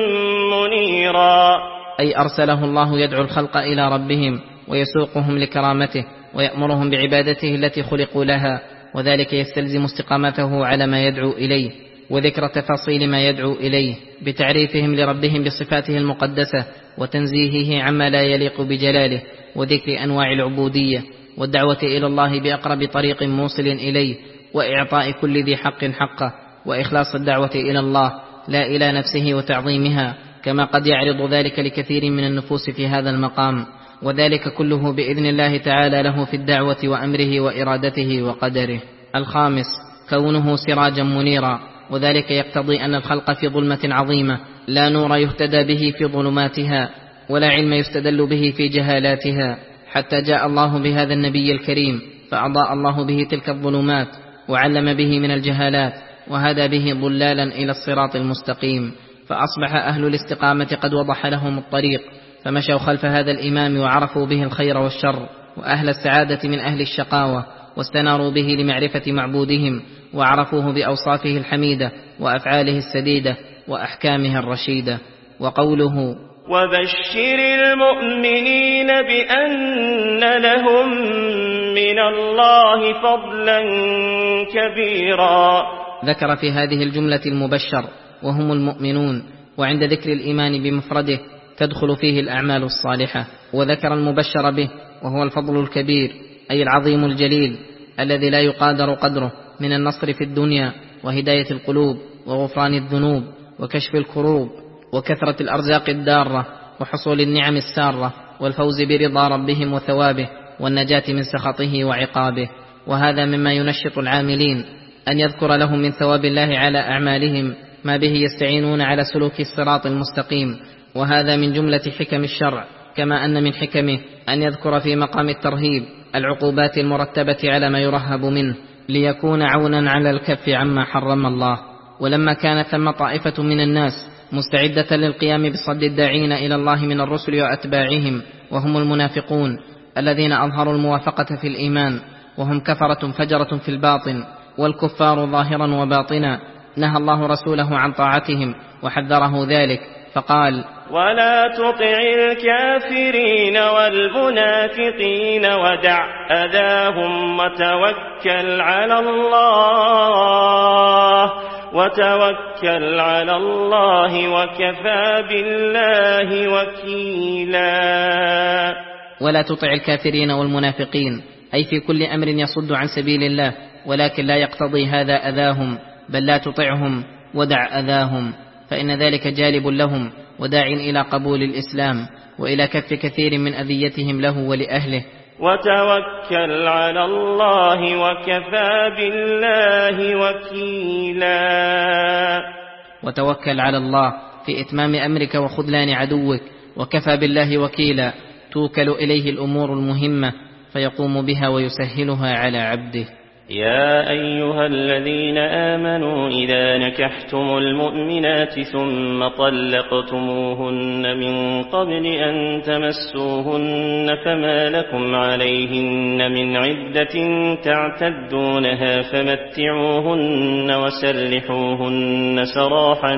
منيرا، أي أرسله الله يدعو الخلق إلى ربهم ويسوقهم لكرامته ويأمرهم بعبادته التي خلقوا لها، وذلك يستلزم استقامته على ما يدعو إليه وذكر تفاصيل ما يدعو إليه بتعريفهم لربهم بصفاته المقدسة وتنزيهه عما لا يليق بجلاله، وذكر أنواع العبودية والدعوة إلى الله بأقرب طريق موصل إليه، وإعطاء كل ذي حق حقه، وإخلاص الدعوة إلى الله لا إلى نفسه وتعظيمها، كما قد يعرض ذلك لكثير من النفوس في هذا المقام. وذلك كله بإذن الله تعالى له في الدعوة وأمره وإرادته وقدره. الخامس كونه سراجا منيرا، وذلك يقتضي أن الخلق في ظلمة عظيمة لا نور يهتدى به في ظلماتها، ولا علم يستدل به في جهالاتها، حتى جاء الله بهذا النبي الكريم فأضاء الله به تلك الظلمات وعلم به من الجهالات وهدى به ضلالا إلى الصراط المستقيم، فأصبح أهل الاستقامة قد وضح لهم الطريق، فمشوا خلف هذا الإمام وعرفوا به الخير والشر، وأهل السعادة من أهل الشقاوة واستناروا به لمعرفة معبودهم، وعرفوه بأوصافه الحميدة وأفعاله السديدة وأحكامه الرشيدة. وقوله وبشر المؤمنين بأن لهم من الله فضلا كبيرا، ذكر في هذه الجملة المبشر وهم المؤمنون، وعند ذكر الإيمان بمفرده تدخل فيه الأعمال الصالحة، وذكر المبشر به وهو الفضل الكبير، أي العظيم الجليل الذي لا يقادر قدره من النصر في الدنيا وهداية القلوب وغفران الذنوب وكشف الكروب وكثرة الأرزاق الدارة وحصول النعم السارة والفوز برضا ربهم وثوابه والنجاة من سخطه وعقابه. وهذا مما ينشط العاملين أن يذكر لهم من ثواب الله على أعمالهم ما به يستعينون على سلوك الصراط المستقيم، وهذا من جملة حكم الشرع، كما أن من حكمه أن يذكر في مقام الترهيب العقوبات المرتبة على ما يرهب منه ليكون عونا على الكف عما حرم الله. ولما كان ثم طائفة من الناس مستعدة للقيام بصد الداعين إلى الله من الرسل وأتباعهم، وهم المنافقون الذين أظهروا الموافقة في الإيمان، وهم كفرة فجرة في الباطن والكفار ظاهرا وباطنا، نهى الله رسوله عن طاعتهم وحذره ذلك فقال: ولا تطع الكافرين والمنافقين ودع أذاهم وتوكل على الله وتوكل على الله وكفى بالله وكيلا. ولا تطع الكافرين والمنافقين، أي في كل أمر يصد عن سبيل الله، ولكن لا يقتضي هذا أذاهم، بل لا تطعهم ودع أذاهم، فإن ذلك جالب لهم وداع إلى قبول الإسلام وإلى كف كثير من أذيتهم له ولأهله. وتوكل على الله وكفى بالله وكيلا. وتوكل على الله في إتمام أمرك وخذلان عدوك، وكفى بالله وكيلا، توكل إليه الأمور المهمة فيقوم بها ويسهلها على عبده. يا أيها الذين آمنوا إذا نكحتم المؤمنات ثم طلقتموهن من قبل أن تمسوهن فما لكم عليهن من عدة تعتدونها فمتعوهن وسرحوهن سراحا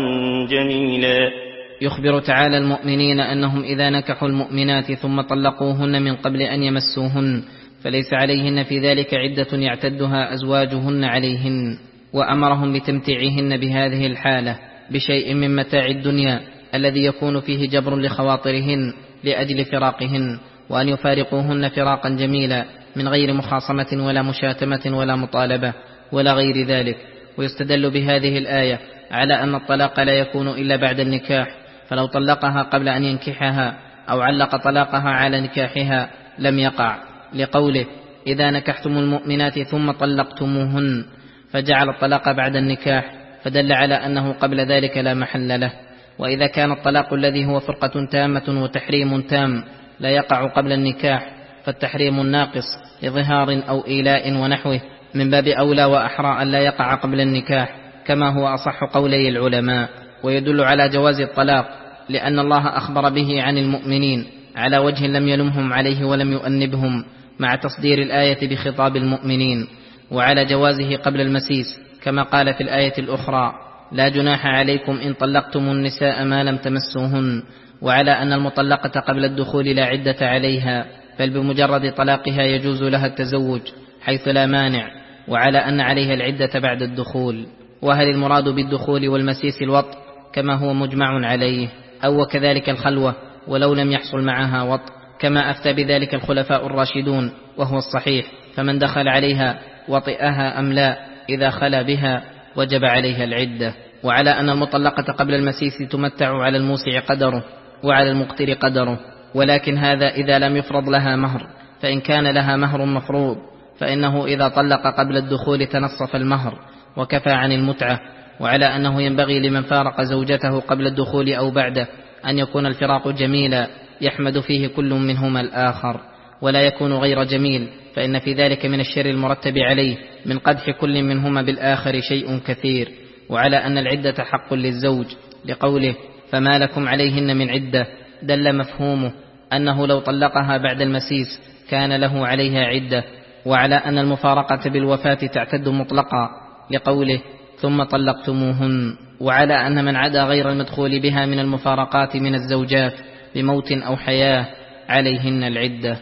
جميلا. يخبر تعالى المؤمنين أنهم إذا نكحوا المؤمنات ثم طلقوهن من قبل أن يمسوهن فليس عليهن في ذلك عدة يعتدها أزواجهن عليهن، وأمرهم بتمتيعهن بهذه الحالة بشيء من متاع الدنيا الذي يكون فيه جبر لخواطرهن لأجل فراقهن، وأن يفارقوهن فراقا جميلا من غير مخاصمة ولا مشاتمة ولا مطالبة ولا غير ذلك. ويستدل بهذه الآية على أن الطلاق لا يكون إلا بعد النكاح، فلو طلقها قبل أن ينكحها أو علق طلاقها على نكاحها لم يقع، لقوله إذا نكحتم المؤمنات ثم طلقتموهن، فجعل الطلاق بعد النكاح، فدل على أنه قبل ذلك لا محل له. وإذا كان الطلاق الذي هو فرقة تامة وتحريم تام لا يقع قبل النكاح، فالتحريم الناقص لظهار أو إيلاء ونحوه من باب أولى وأحرى أن لا يقع قبل النكاح، كما هو أصح قولي العلماء. ويدل على جواز الطلاق لأن الله أخبر به عن المؤمنين على وجه لم يلمهم عليه ولم يؤنبهم، مع تصدير الآية بخطاب المؤمنين، وعلى جوازه قبل المسيس كما قال في الآية الأخرى لا جناح عليكم إن طلقتم النساء ما لم تمسوهن، وعلى أن المطلقة قبل الدخول لا عدة عليها بل بمجرد طلاقها يجوز لها التزوج حيث لا مانع، وعلى أن عليها العدة بعد الدخول. وهل المراد بالدخول والمسيس الوطء كما هو مجمع عليه، أو وكذلك الخلوة ولو لم يحصل معها وطء، كما أفتى بذلك الخلفاء الراشدون وهو الصحيح، فمن دخل عليها وطئها أم لا إذا خلا بها وجب عليها العدة. وعلى أن المطلقة قبل المسيس تمتع على الموسع قدره وعلى المقتر قدره، ولكن هذا إذا لم يفرض لها مهر، فإن كان لها مهر مفروض فإنه إذا طلق قبل الدخول تنصف المهر وكفى عن المتعة. وعلى أنه ينبغي لمن فارق زوجته قبل الدخول أو بعده أن يكون الفراق جميلا يحمد فيه كل منهما الآخر، ولا يكون غير جميل، فإن في ذلك من الشر المرتب عليه من قدح كل منهما بالآخر شيء كثير. وعلى أن العدة حق للزوج لقوله فما لكم عليهن من عدة، دل مفهومه أنه لو طلقها بعد المسيس كان له عليها عدة. وعلى أن المفارقة بالوفاة تعتد مطلقا لقوله ثم طلقتموهن. وعلى أن من عدا غير المدخول بها من المفارقات من الزوجات بموت أو حياة عليهن العدة.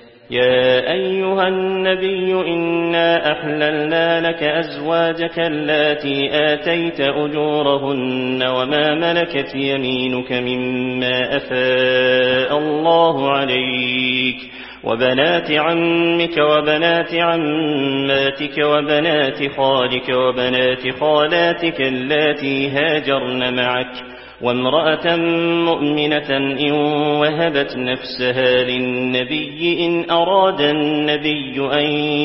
يا أيها النبي إنا أحللنا لك أزواجك اللاتي آتيت أجورهن وما ملكت يمينك مما أفاء الله عليك وبنات عمك وبنات عماتك وبنات خالك وبنات خالاتك اللاتي هاجرن معك وامرأة مؤمنة إن وهبت نفسها للنبي إن أراد النبي أن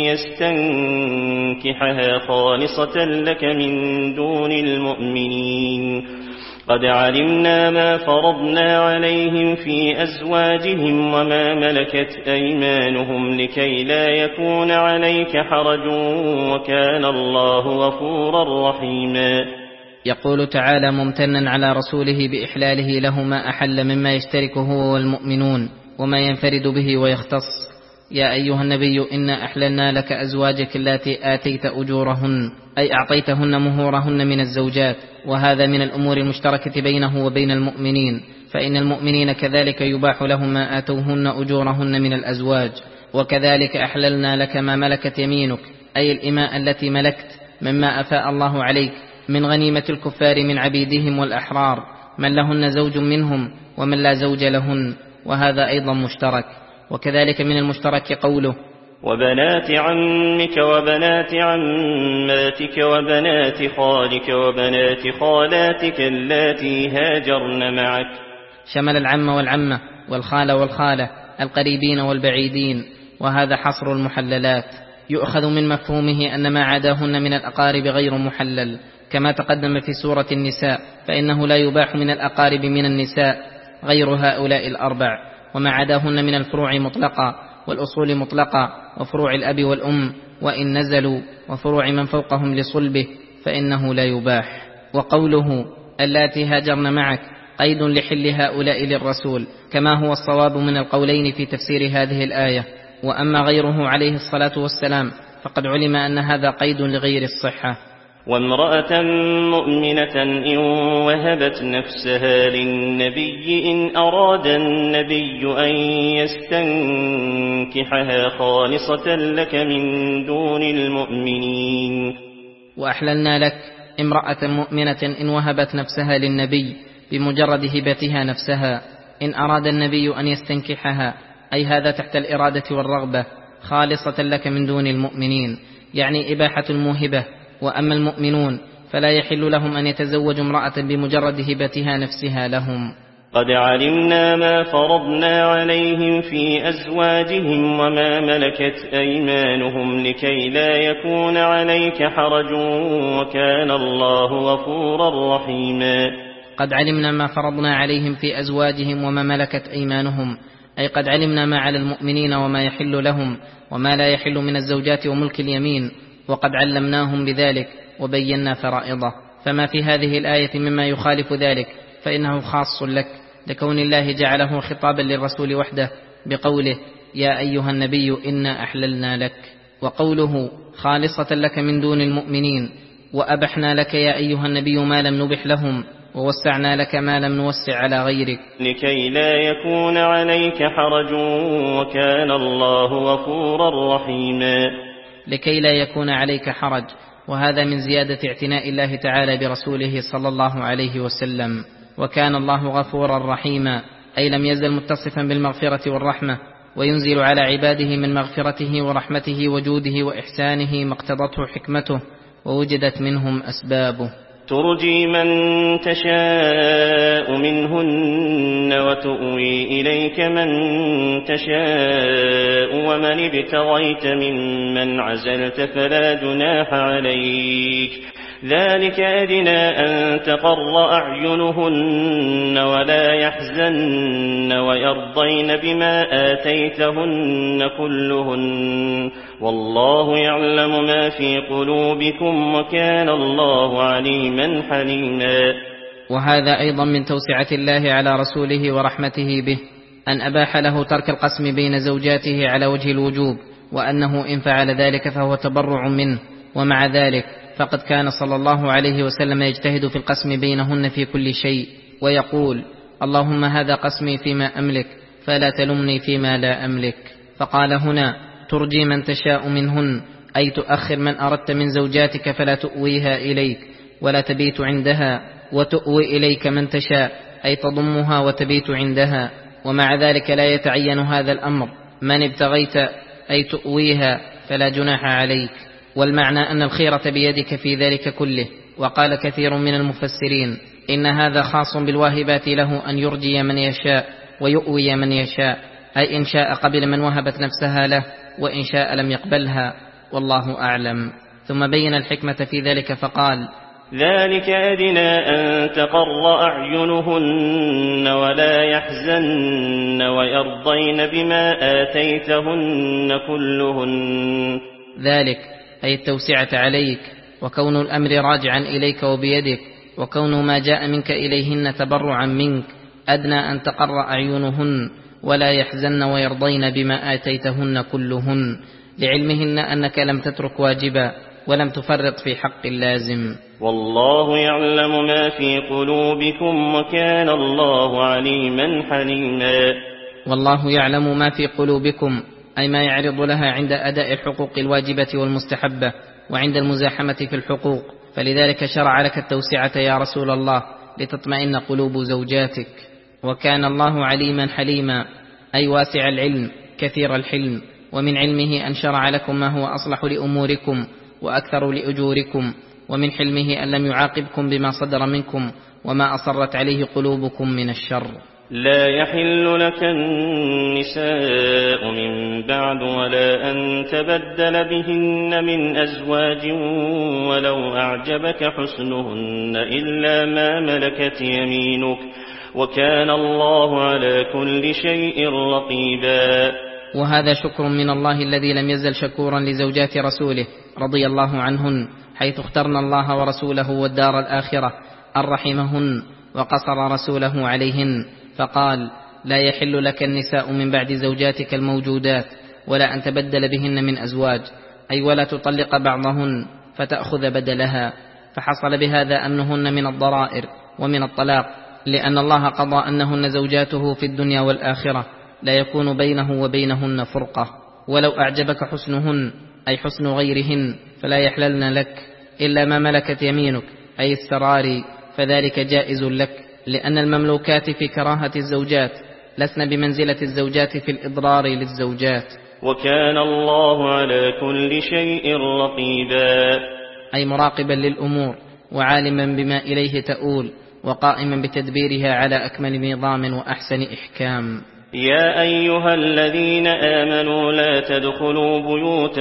يستنكحها خالصة لك من دون المؤمنين. قد علمنا ما فرضنا عليهم في أزواجهم وما ملكت أيمانهم لكي لا يكون عليك حرج وكان الله غفورا رحيما. يقول تعالى ممتنا على رسوله بإحلاله له ما أحل مما يشترك هو والمؤمنون وما ينفرد به ويختص. يا أيها النبي إنا أحللنا لك أزواجك التي آتيت أجورهن، أي أعطيتهن مهورهن من الزوجات، وهذا من الأمور المشتركة بينه وبين المؤمنين، فإن المؤمنين كذلك يباح لهم ما آتوهن أجورهن من الأزواج. وكذلك أحللنا لك ما ملكت يمينك، أي الإماء التي ملكت مما أفاء الله عليك من غنيمة الكفار من عبيدهم والأحرار، من لهن زوج منهم ومن لا زوج لهن، وهذا أيضا مشترك. وكذلك من المشترك قوله وبنات عمك وبنات عماتك وبنات خالك وبنات خالاتك اللاتي هاجرن معك، شمل العم والعمة والخال والخالة القريبين والبعيدين، وهذا حصر المحللات. يؤخذ من مفهومه أن ما عداهن من الأقارب غير محلل كما تقدم في سورة النساء، فإنه لا يباح من الأقارب من النساء غير هؤلاء الأربع. وما عداهن من الفروع مطلقا، والأصول مطلقا، وفروع الأب والأم وإن نزلوا، وفروع من فوقهم لصلبه، فإنه لا يباح. وقوله اللاتي هاجرن معك قيد لحل هؤلاء للرسول، كما هو الصواب من القولين في تفسير هذه الآية. وأما غيره عليه الصلاة والسلام فقد علم أن هذا قيد لغير الصحة. وامرأة مؤمنة إن وهبت نفسها للنبي إن أراد النبي أن يستنكحها خالصة لك من دون المؤمنين. وأحللنا لك امرأة مؤمنة إن وهبت نفسها للنبي بمجرد هبتها نفسها، إن أراد النبي أن يستنكحها، أي هذا تحت الإرادة والرغبة، خالصة لك من دون المؤمنين، يعني إباحة الموهبة. وأما المؤمنون فلا يحل لهم أن يتزوجوا امرأة بمجرد هبتها نفسها لهم. قد علمنا ما فرضنا عليهم في أزواجهم وما ملكت أيمانهم لكي لا يكون عليك حرج وكان الله غفورا رحيما. قد علمنا ما فرضنا عليهم في أزواجهم وما ملكت أيمانهم، أي قد علمنا ما على المؤمنين وما يحل لهم وما لا يحل من الزوجات وملك اليمين، وقد علمناهم بذلك وبينا فرائضه. فما في هذه الآية مما يخالف ذلك فإنه خاص لك، لكون الله جعله خطابا للرسول وحده بقوله يا أيها النبي إنا أحللنا لك. وقوله خالصة لك من دون المؤمنين، وأبحنا لك يا أيها النبي ما لم نبح لهم، ووسعنا لك ما لم نوسع على غيرك، لكي لا يكون عليك حرج وكان الله غفورا رحيما. لكي لا يكون عليك حرج، وهذا من زيادة اعتناء الله تعالى برسوله صلى الله عليه وسلم. وكان الله غفورا رحيما، أي لم يزل متصفا بالمغفرة والرحمة، وينزل على عباده من مغفرته ورحمته وجوده وإحسانه ما اقتضته حكمته ووجدت منهم أسبابه. ترجي من تشاء منهن وتؤوي إليك من تشاء ومن ابتغيت ممن عزلت فلا جناح عليك، ذلك أدنى أن تقر أعينهن ولا يحزن ويرضين بما آتيتهن كلهن، والله يعلم ما في قلوبكم وكان الله عليما حليما. وهذا أيضا من توسعة الله على رسوله ورحمته به، أن أباح له ترك القسم بين زوجاته على وجه الوجوب، وأنه إن فعل ذلك فهو تبرع منه. ومع ذلك فقد كان صلى الله عليه وسلم يجتهد في القسم بينهن في كل شيء، ويقول اللهم هذا قسمي فيما أملك فلا تلمني فيما لا أملك. فقال هنا ترجي من تشاء منهن، أي تؤخر من أردت من زوجاتك فلا تؤويها إليك ولا تبيت عندها، وتؤوي إليك من تشاء، أي تضمها وتبيت عندها. ومع ذلك لا يتعين هذا الأمر من ابتغيت، أي تؤويها فلا جناح عليك. والمعنى أن الخيرة بيدك في ذلك كله. وقال كثير من المفسرين إن هذا خاص بالواهبات له أن يرجي من يشاء ويؤوي من يشاء، أي إن شاء قبل من وهبت نفسها له، وإن شاء لم يقبلها، والله أعلم. ثم بين الحكمة في ذلك فقال ذلك أدنى أن تقر أعينهن ولا يحزن ويرضين بما آتيتهن كلهن. ذلك أي التوسعة عليك، وكون الأمر راجعا إليك وبيدك، وكون ما جاء منك إليهن تبرعا منك، أدنى أن تقر أعينهن ولا يحزن ويرضين بما آتيتهن كلهن، لعلمهن أنك لم تترك واجبا ولم تفرط في حق اللازم. والله يعلم ما في قلوبكم وكان الله عليما حليما. والله يعلم ما في قلوبكم، أي ما يعرض لها عند أداء الحقوق الواجبة والمستحبة وعند المزاحمة في الحقوق، فلذلك شرع لك التوسعة يا رسول الله لتطمئن قلوب زوجاتك. وكان الله عليما حليما، أي واسع العلم كثير الحلم، ومن علمه أن شرع لكم ما هو أصلح لأموركم وأكثر لأجوركم، ومن حلمه أن لم يعاقبكم بما صدر منكم وما أصرت عليه قلوبكم من الشر. لا يحل لك النساء من بعد ولا أن تبدل بهن من أزواج ولو أعجبك حسنهن إلا ما ملكت يمينك وكان الله على كل شيء رقيبا. وهذا شكر من الله الذي لم يزل شكورا لزوجات رسوله رضي الله عنهن، حيث اخترن الله ورسوله والدار الآخرة أن رحمهن وقصر رسوله عليهن، فقال: لا يحل لك النساء من بعد زوجاتك الموجودات، ولا أن تبدل بهن من أزواج، أي ولا تطلق بعضهن فتأخذ بدلها. فحصل بهذا أمنهن من الضرائر ومن الطلاق، لأن الله قضى أنهن زوجاته في الدنيا والآخرة، لا يكون بينه وبينهن فرقة. ولو أعجبك حسنهن، أي حسن غيرهن، فلا يحللن لك إلا ما ملكت يمينك، أي السراري، فذلك جائز لك، لأن المملوكات في كراهة الزوجات لسن بمنزلة الزوجات في الإضرار للزوجات. وكان الله على كل شيء رقيبا، أي مراقبا للأمور وعالما بما إليه تؤول، وقائما بتدبيرها على أكمل نظام وأحسن إحكام. يا أيها الذين آمنوا لا تدخلوا بيوت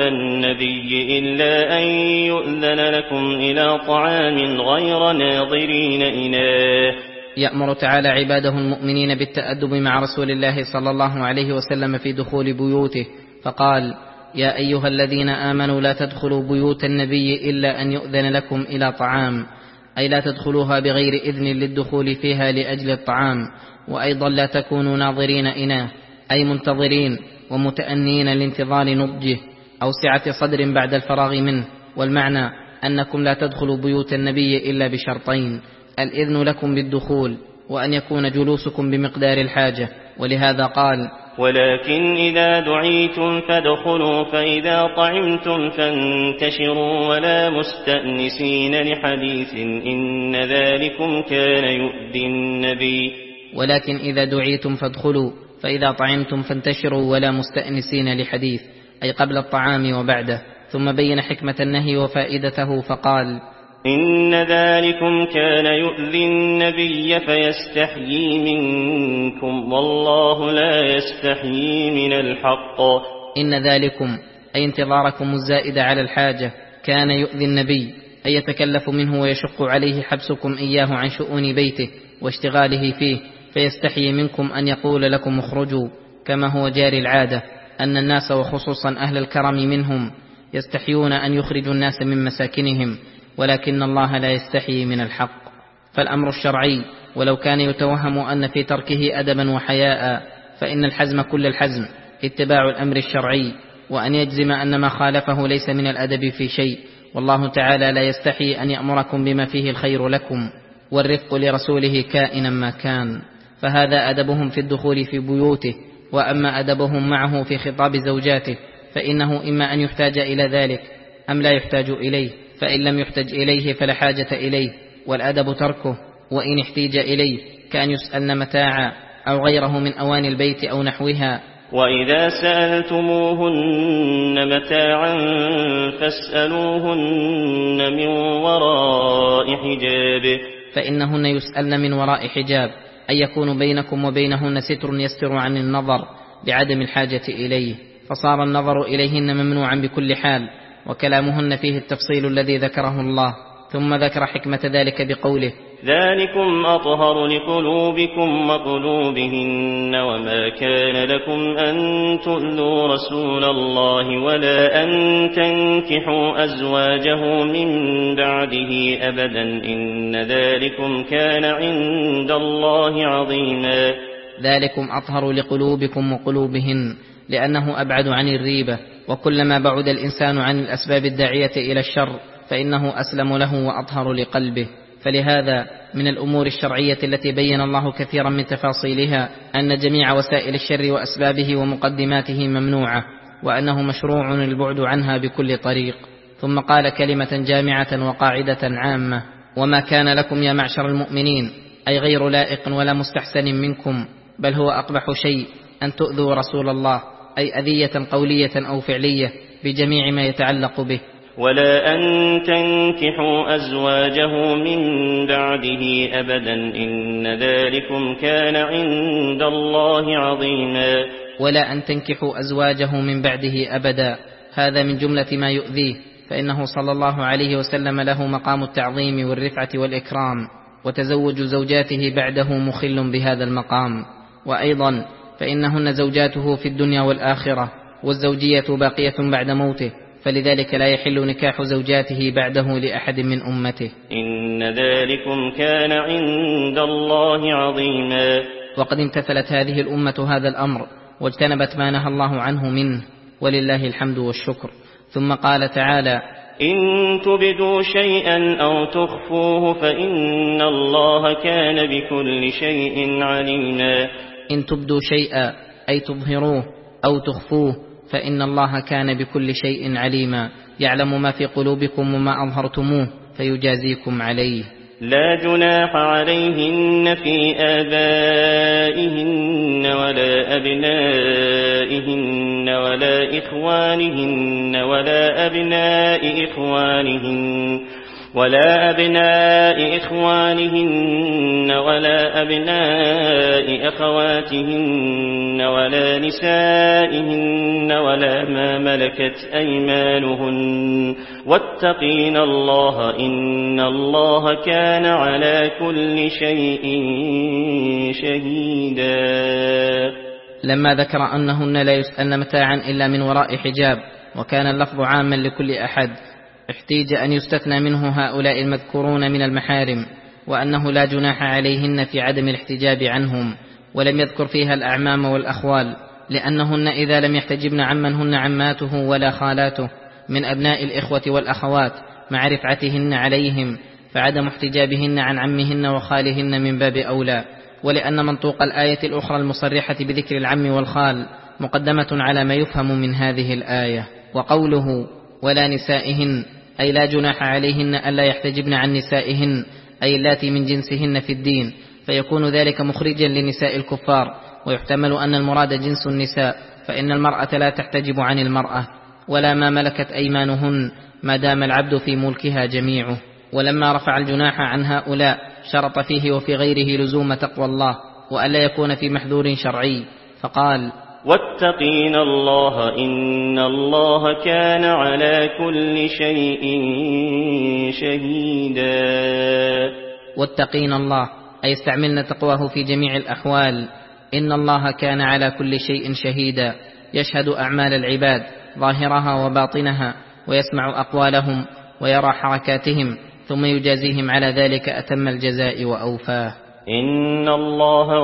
النبي إلا أن يؤذن لكم إلى طعام غير ناظرين إناه. يأمر تعالى عباده المؤمنين بالتأدب مع رسول الله صلى الله عليه وسلم في دخول بيوته، فقال: يا أيها الذين آمنوا لا تدخلوا بيوت النبي إلا أن يؤذن لكم إلى طعام، أي لا تدخلوها بغير إذن للدخول فيها لأجل الطعام. وأيضا لا تكونوا ناظرين إناه، أي منتظرين ومتأنين لانتظار نضجه أو سعة صدر بعد الفراغ منه. والمعنى أنكم لا تدخلوا بيوت النبي إلا بشرطين: الإذن لكم بالدخول، وأن يكون جلوسكم بمقدار الحاجة. ولهذا قال: ولكن إذا دعيتم فادخلوا فإذا طعمتم فانتشروا ولا مستأنسين لحديث إن ذلكم كان يؤذي النبي. ولكن إذا دعيتم فادخلوا فإذا طعمتم فانتشروا ولا مستأنسين لحديث، أي قبل الطعام وبعده. ثم بين حكمة النهي وفائدته فقال: إن ذلكم كان يؤذي النبي فيستحيي منكم والله لا يستحيي من الحق. إن ذلكم أي انتظاركم الزائد على الحاجة كان يؤذي النبي، أي يتكلف منه ويشق عليه حبسكم إياه عن شؤون بيته واشتغاله فيه، فيستحيي منكم أن يقول لكم اخرجوا، كما هو جاري العادة أن الناس وخصوصا أهل الكرم منهم يستحيون أن يخرجوا الناس من مساكنهم، ولكن الله لا يستحيي من الحق. فالأمر الشرعي ولو كان يتوهم أن في تركه أدبا وحياء، فإن الحزم كل الحزم اتباع الأمر الشرعي، وأن يجزم أن ما خالفه ليس من الأدب في شيء. والله تعالى لا يستحي أن يأمركم بما فيه الخير لكم، والرفق لرسوله كائنا ما كان. فهذا أدبهم في الدخول في بيوته. وأما أدبهم معه في خطاب زوجاته فإنه إما أن يحتاج إلى ذلك أم لا يحتاج إليه، فإن لم يحتج إليه فلا حاجة إليه، والأدب تركه. وإن احتيج إليه كأن يسألن متاعا أو غيره من أواني البيت أو نحوها. وإذا سألتموهن متاعا فاسألوهن من وراء حجاب، فإنهن يسألن من وراء حجاب، أن يكون بينكم وبينهن ستر يستر عن النظر بعدم الحاجة إليه، فصار النظر إليهن ممنوعا بكل حال. وكلامهن فيه التفصيل الذي ذكره الله، ثم ذكر حكمة ذلك بقوله: ذلكم أطهر لقلوبكم وقلوبهن وما كان لكم أن تؤذوا رسول الله ولا أن تنكحوا أزواجه من بعده أبدا إن ذلكم كان عند الله عظيما. ذلكم أطهر لقلوبكم وقلوبهن، لأنه أبعد عن الريبة، وكلما بعد الإنسان عن الأسباب الداعية إلى الشر فإنه أسلم له وأطهر لقلبه. فلهذا من الأمور الشرعية التي بين الله كثيرا من تفاصيلها أن جميع وسائل الشر وأسبابه ومقدماته ممنوعة، وأنه مشروع البعد عنها بكل طريق. ثم قال كلمة جامعة وقاعدة عامة: وما كان لكم يا معشر المؤمنين، أي غير لائق ولا مستحسن منكم، بل هو أقبح شيء أن تؤذوا رسول الله، أي أذية قولية أو فعلية بجميع ما يتعلق به. ولا أن تنكحوا أزواجه من بعده أبدا إن ذلكم كان عند الله عظيما. ولا أن تنكحوا أزواجه من بعده أبدا، هذا من جملة ما يؤذيه، فإنه صلى الله عليه وسلم له مقام التعظيم والرفعة والإكرام، وتزوج زوجاته بعده مخل بهذا المقام. وأيضا فإنهن زوجاته في الدنيا والآخرة، والزوجية باقية بعد موته، فلذلك لا يحل نكاح زوجاته بعده لأحد من أمته. إن ذلكم كان عند الله عظيما. وقد امتثلت هذه الأمة هذا الأمر واجتنبت ما نهى الله عنه منه، ولله الحمد والشكر. ثم قال تعالى: إن تبدوا شيئا أو تخفوه فإن الله كان بكل شيء عليما. إن تبدوا شيئا أي تظهروه أو تخفوه فإن الله كان بكل شيء عليما، يعلم ما في قلوبكم وما أظهرتموه فيجازيكم عليه. لا جناح عليهن في آبائهن ولا أبنائهن ولا إخوانهن ولا أبناء إخوانهن ولا أبناء إخوانهن ولا أبناء أخواتهن ولا نسائهن ولا ما ملكت أيمانهن، واتقين الله إن الله كان على كل شيء شهيدا. لما ذكر أنهن لا يسألن متاعا إلا من وراء حجاب، وكان اللفظ عاما لكل أحد، احتيج أن يستثنى منه هؤلاء المذكورون من المحارم، وأنه لا جناح عليهن في عدم الاحتجاب عنهم، ولم يذكر فيها الأعمام والأخوال، لأنهن إذا لم يحتجبن عمن هن عماته ولا خالاته من أبناء الإخوة والأخوات مع رفعتهن عليهم، فعدم احتجابهن عن عمهن وخالهن من باب أولى. ولأن منطوق الآية الأخرى المصرحة بذكر العم والخال مقدمة على ما يفهم من هذه الآية. وقوله ولا نسائهن أي لا جناح عليهن ألا يحتجبن عن نسائهن، أي اللاتي من جنسهن في الدين، فيكون ذلك مخرجا لنساء الكفار. ويحتمل أن المراد جنس النساء، فإن المرأة لا تحتجب عن المرأة، ولا ما ملكت أيمانهن ما دام العبد في ملكها جميعه. ولما رفع الجناح عن هؤلاء شرط فيه وفي غيره لزوم تقوى الله، وألا يكون في محذور شرعي، فقال: واتقين الله إن الله كان على كل شيء شهيدا. واتقين الله أي استعملنا تقواه في جميع الأحوال. إن الله كان على كل شيء شهيدا، يشهد أعمال العباد ظاهرها وباطنها، ويسمع أقوالهم ويرى حركاتهم، ثم يجازيهم على ذلك أتم الجزاء وأوفاه. إن الله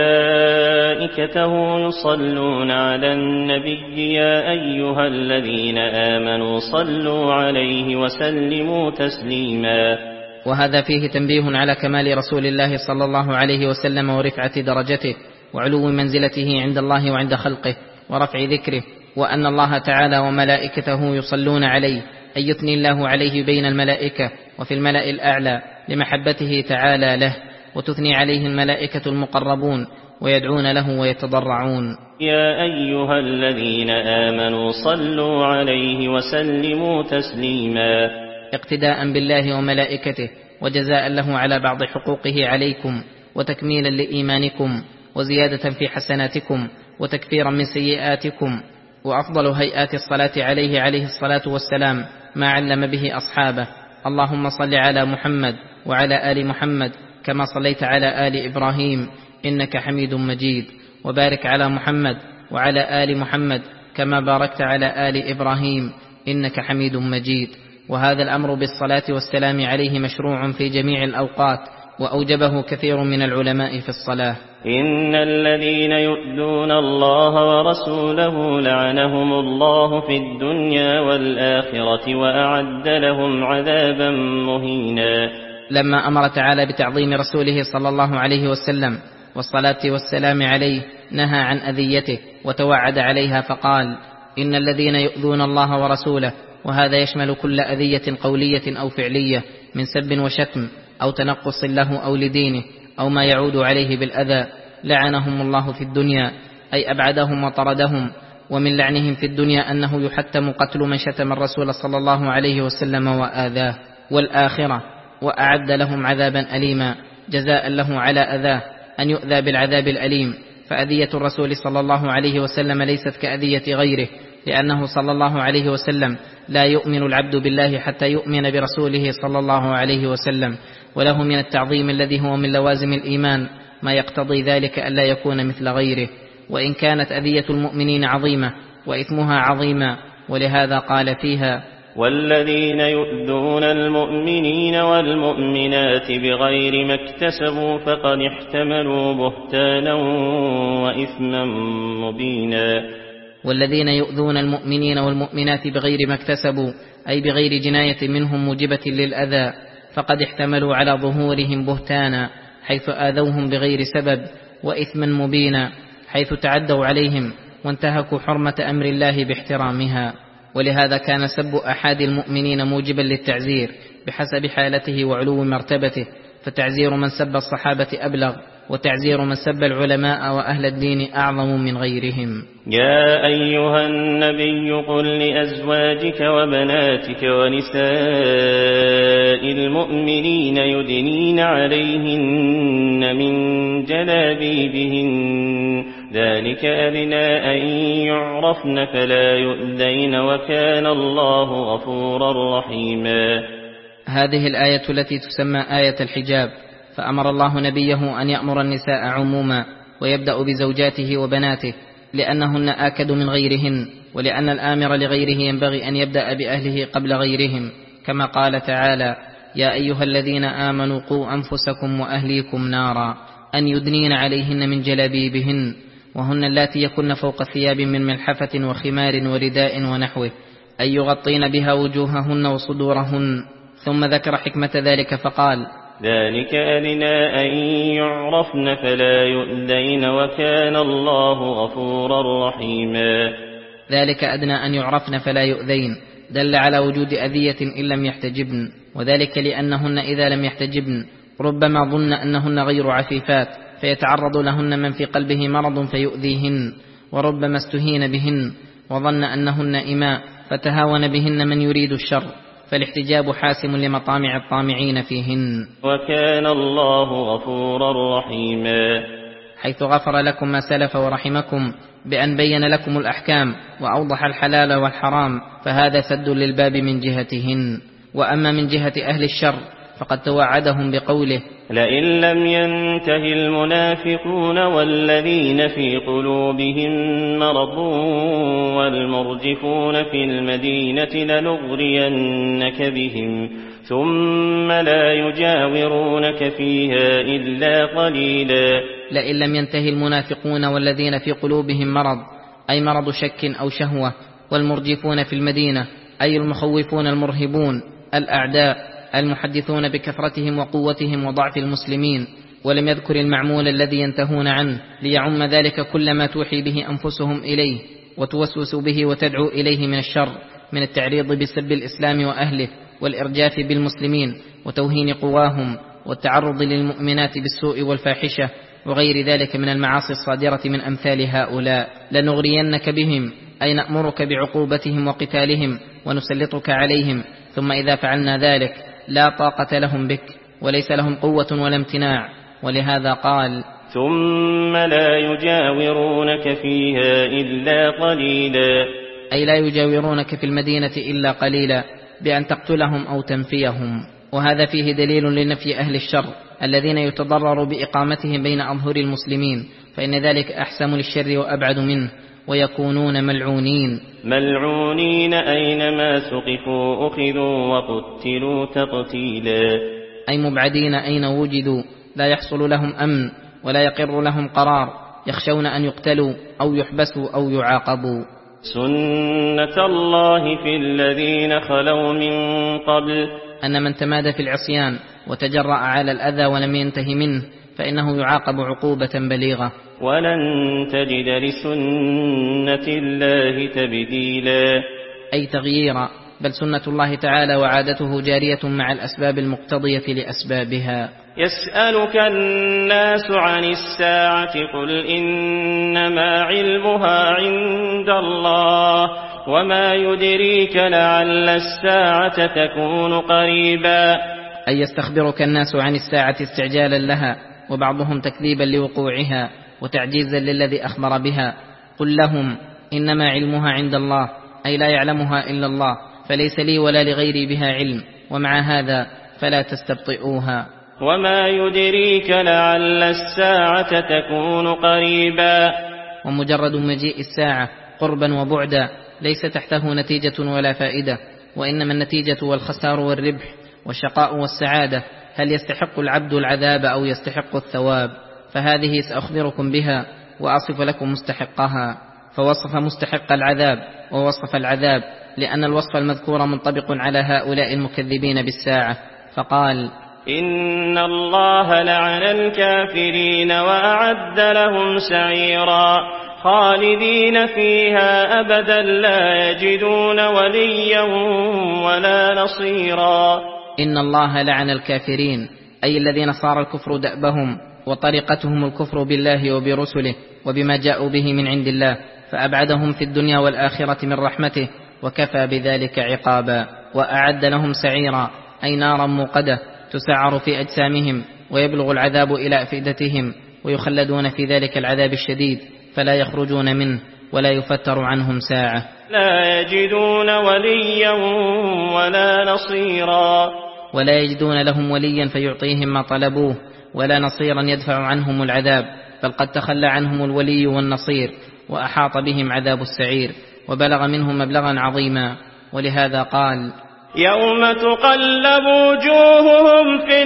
وملائكته يصلون على النبي يا أيها الذين آمنوا صلوا عليه وسلموا تسليما. وهذا فيه تنبيه على كمال رسول الله صلى الله عليه وسلم ورفعة درجته وعلو منزلته عند الله وعند خلقه ورفع ذكره، وأن الله تعالى وملائكته يصلون عليه، أن يثني الله عليه بين الملائكة وفي الملأ الأعلى لمحبته تعالى له، وتثني عليه الملائكة المقربون ويدعون له ويتضرعون. يا أيها الذين آمنوا صلوا عليه وسلموا تسليما. اقتداء بالله وملائكته وجزاء له على بعض حقوقه عليكم، وتكميلا لإيمانكم، وزيادة في حسناتكم، وتكفيرا من سيئاتكم. وأفضل هيئات الصلاة عليه عليه الصلاة والسلام ما علم به أصحابه: اللهم صل على محمد وعلى آل محمد كما صليت على آل إبراهيم إنك حميد مجيد، وبارك على محمد وعلى آل محمد كما باركت على آل إبراهيم إنك حميد مجيد. وهذا الأمر بالصلاة والسلام عليه مشروع في جميع الأوقات، وأوجبه كثير من العلماء في الصلاة. إن الذين يؤذون الله ورسوله لعنهم الله في الدنيا والآخرة وأعد لهم عذابا مهينا. لما أمر تعالى بتعظيم رسوله صلى الله عليه وسلم والصلاة والسلام عليه نهى عن أذيته وتوعد عليها، فقال: إن الذين يؤذون الله ورسوله، وهذا يشمل كل أذية قولية أو فعلية من سب وشتم أو تنقص له أو لدينه أو ما يعود عليه بالأذى، لعنهم الله في الدنيا، أي أبعدهم وطردهم. ومن لعنهم في الدنيا أنه يحتم قتل من شتم الرسول صلى الله عليه وسلم وآذاه، والآخرة وأعد لهم عذابا أليما جزاء له على أذاه، أن يؤذى بالعذاب الأليم. فأذية الرسول صلى الله عليه وسلم ليست كأذية غيره، لأنه صلى الله عليه وسلم لا يؤمن العبد بالله حتى يؤمن برسوله صلى الله عليه وسلم، وله من التعظيم الذي هو من لوازم الإيمان ما يقتضي ذلك ألا يكون مثل غيره، وإن كانت أذية المؤمنين عظيمة وإثمها عظيما، ولهذا قال فيها: والذين يؤذون المؤمنين والمؤمنات بغير ما اكتسبوا فقد احتملوا بهتانا وإثما مبينا. والذين يؤذون المؤمنين والمؤمنات بغير ما اكتسبوا أي بغير جناية منهم موجبة للأذى، فقد احتملوا على ظهورهم بهتانا حيث آذوهم بغير سبب، وإثما مبينا حيث تعدوا عليهم وانتهكوا حرمة أمر الله باحترامها. ولهذا كان سب أحد المؤمنين موجبا للتعزير بحسب حالته وعلو مرتبته، فتعزير من سب الصحابة أبلغ، وتعزير من سب العلماء وأهل الدين أعظم من غيرهم. يا أيها النبي قل لأزواجك وبناتك ونساء المؤمنين يدنين عليهن من جلابيبهن ذلك أدنى أن يعرفن فلا يؤذين وكان الله غفورا رحيما. هذه الآية التي تسمى آية الحجاب، فأمر الله نبيه أن يأمر النساء عموما، ويبدأ بزوجاته وبناته لأنهن آكد من غيرهن، ولأن الآمر لغيره ينبغي أن يبدأ بأهله قبل غيرهم، كما قال تعالى: يا أيها الذين آمنوا قوا أنفسكم وأهليكم نارا، أن يدنين عليهن من جلابيبهن، وهن اللاتي يكن فوق ثياب من ملحفة وخمار ورداء ونحوه، أن يغطين بها وجوههن وصدورهن. ثم ذكر حكمة ذلك فقال: ذلك أدنى أن يعرفن فلا يؤذين وكان الله غفورا رحيما. ذلك أدنى أن يعرفن فلا يؤذين دل على وجود أذية إن لم يحتجبن، وذلك لأنهن إذا لم يحتجبن ربما ظن أنهن غير عفيفات فيتعرض لهن من في قلبه مرض فيؤذيهن، وربما استهين بهن وظن أنهن إماء فتهاون بهن من يريد الشر، فالاحتجاب حاسم لمطامع الطامعين فيهن. وكان الله غفورا رحيما، حيث غفر لكم ما سلف ورحمكم بأن بين لكم الأحكام وأوضح الحلال والحرام، فهذا سد للباب من جهتهن. وأما من جهة أهل الشر فقد توعدهم بقوله: لئن لم ينته المنافقون والذين في قلوبهم مرض والمرجفون في المدينة لنغرينك بهم ثم لا يجاورونك فيها إلا قليلا. لئن لم ينته المنافقون والذين في قلوبهم مرض أي مرض شك أو شهوة، والمرجفون في المدينة أي المخوفون المرهبون الأعداء المحدثون بكثرتهم وقوتهم وضعف المسلمين، ولم يذكر المعمول الذي ينتهون عنه ليعم ذلك كل ما توحي به أنفسهم إليه وتوسوس به وتدعو إليه من الشر، من التعريض بسب الإسلام وأهله والإرجاف بالمسلمين وتوهين قواهم والتعرض للمؤمنات بالسوء والفاحشة وغير ذلك من المعاصي الصادرة من أمثال هؤلاء. لنغرينك بهم أي نأمرك بعقوبتهم وقتالهم ونسلطك عليهم، ثم إذا فعلنا ذلك لا طاقة لهم بك وليس لهم قوة ولا امتناع. ولهذا قال: ثم لا يجاورونك فيها إلا قليلا، أي لا يجاورونك في المدينة إلا قليلا، بأن تقتلهم أو تنفيهم. وهذا فيه دليل لنفي أهل الشر الذين يتضرر بإقامتهم بين أظهر المسلمين، فإن ذلك أحسم للشر وأبعد منه، ويكونون ملعونين ملعونين أينما ثقفوا أخذوا وقتلوا تقتيلا، أي مبعدين أين وجدوا، لا يحصل لهم أمن ولا يقر لهم قرار، يخشون أن يقتلوا أو يحبسوا أو يعاقبوا. سنة الله في الذين خلوا من قبل، أن من تمادى في العصيان وتجرأ على الأذى ولم ينتهي منه فإنه يعاقب عقوبة بليغة. ولن تجد لسنة الله تبديلا، أي تغييرا، بل سنة الله تعالى وعادته جارية مع الأسباب المقتضية لأسبابها. يسألك الناس عن الساعة قل إنما علمها عند الله وما يدريك لعل الساعة تكون قريبا، أي يستخبرك الناس عن الساعة استعجالا لها وبعضهم تكذيبا لوقوعها وتعجيزا للذي أخبر بها. قل لهم إنما علمها عند الله، أي لا يعلمها إلا الله، فليس لي ولا لغيري بها علم، ومع هذا فلا تستبطئوها. وما يدريك لعل الساعة تكون قريبا. ومجرد مجيء الساعة قربا وبعدا ليس تحته نتيجة ولا فائدة، وإنما النتيجة والخسار والربح والشقاء والسعادة. هل يستحق العبد العذاب أو يستحق الثواب؟ فهذه سأخبركم بها وأصف لكم مستحقها. فوصف مستحق العذاب ووصف العذاب، لأن الوصف المذكور منطبق على هؤلاء المكذبين بالساعة، فقال: إن الله لعن الكافرين وأعد لهم سعيرا خالدين فيها أبدا لا يجدون وليا ولا نصيرا. إن الله لعن الكافرين، أي الذين صار الكفر دأبهم وطريقتهم الكفر بالله وبرسله وبما جاءوا به من عند الله، فأبعدهم في الدنيا والآخرة من رحمته، وكفى بذلك عقابا. وأعد لهم سعيرا، أي نارا موقدة تسعر في أجسامهم ويبلغ العذاب إلى أفئدتهم، ويخلدون في ذلك العذاب الشديد فلا يخرجون منه ولا يفتر عنهم ساعة. لا يجدون وليا ولا نصيرا، ولا يجدون لهم وليا فيعطيهم ما طلبوه، ولا نصيرا يدفع عنهم العذاب، بل قد تخلى عنهم الولي والنصير، وأحاط بهم عذاب السعير وبلغ منهم مبلغا عظيما. ولهذا قال: يوم تقلب وجوههم في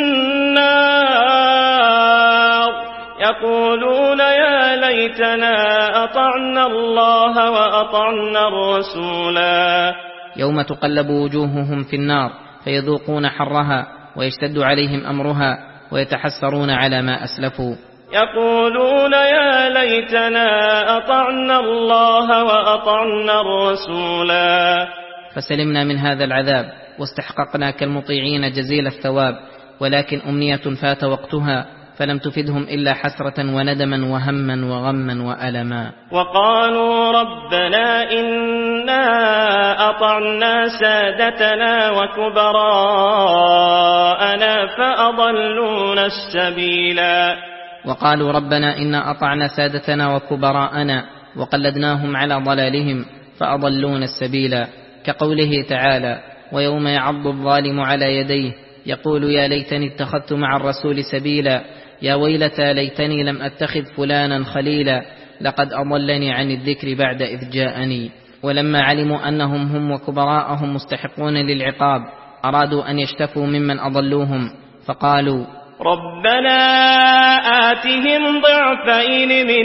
النار يقولون يا ليتنا أطعنا الله وأطعنا الرسولا. يوم تقلب وجوههم في النار فيذوقون حرها ويشتد عليهم أمرها ويتحسرون على ما أسلفوا. يقولون يا ليتنا أطعنا الله وأطعنا الرسولا. فسلمنا من هذا العذاب واستحققنا كالمطيعين جزيل الثواب، ولكن أمنية فات وقتها فلم تفدهم إلا حسرة وندما وهما وغما وألما. وقالوا ربنا إنا أطعنا سادتنا وكبراءنا فأضلونا السبيلا. وقالوا ربنا إنا أطعنا سادتنا وكبراءنا وقلدناهم على ضلالهم فأضلونا السبيلا، كقوله تعالى: ويوم يعض الظالم على يديه يقول يا ليتني اتخذت مع الرسول سبيلا، يا ويلتى ليتني لم أتخذ فلانا خليلا، لقد أضلني عن الذكر بعد إذ جاءني. ولما علموا أنهم هم وكبراءهم مستحقون للعقاب أرادوا أن يشتفوا ممن أضلوهم، فقالوا ربنا آتهم ضعفين من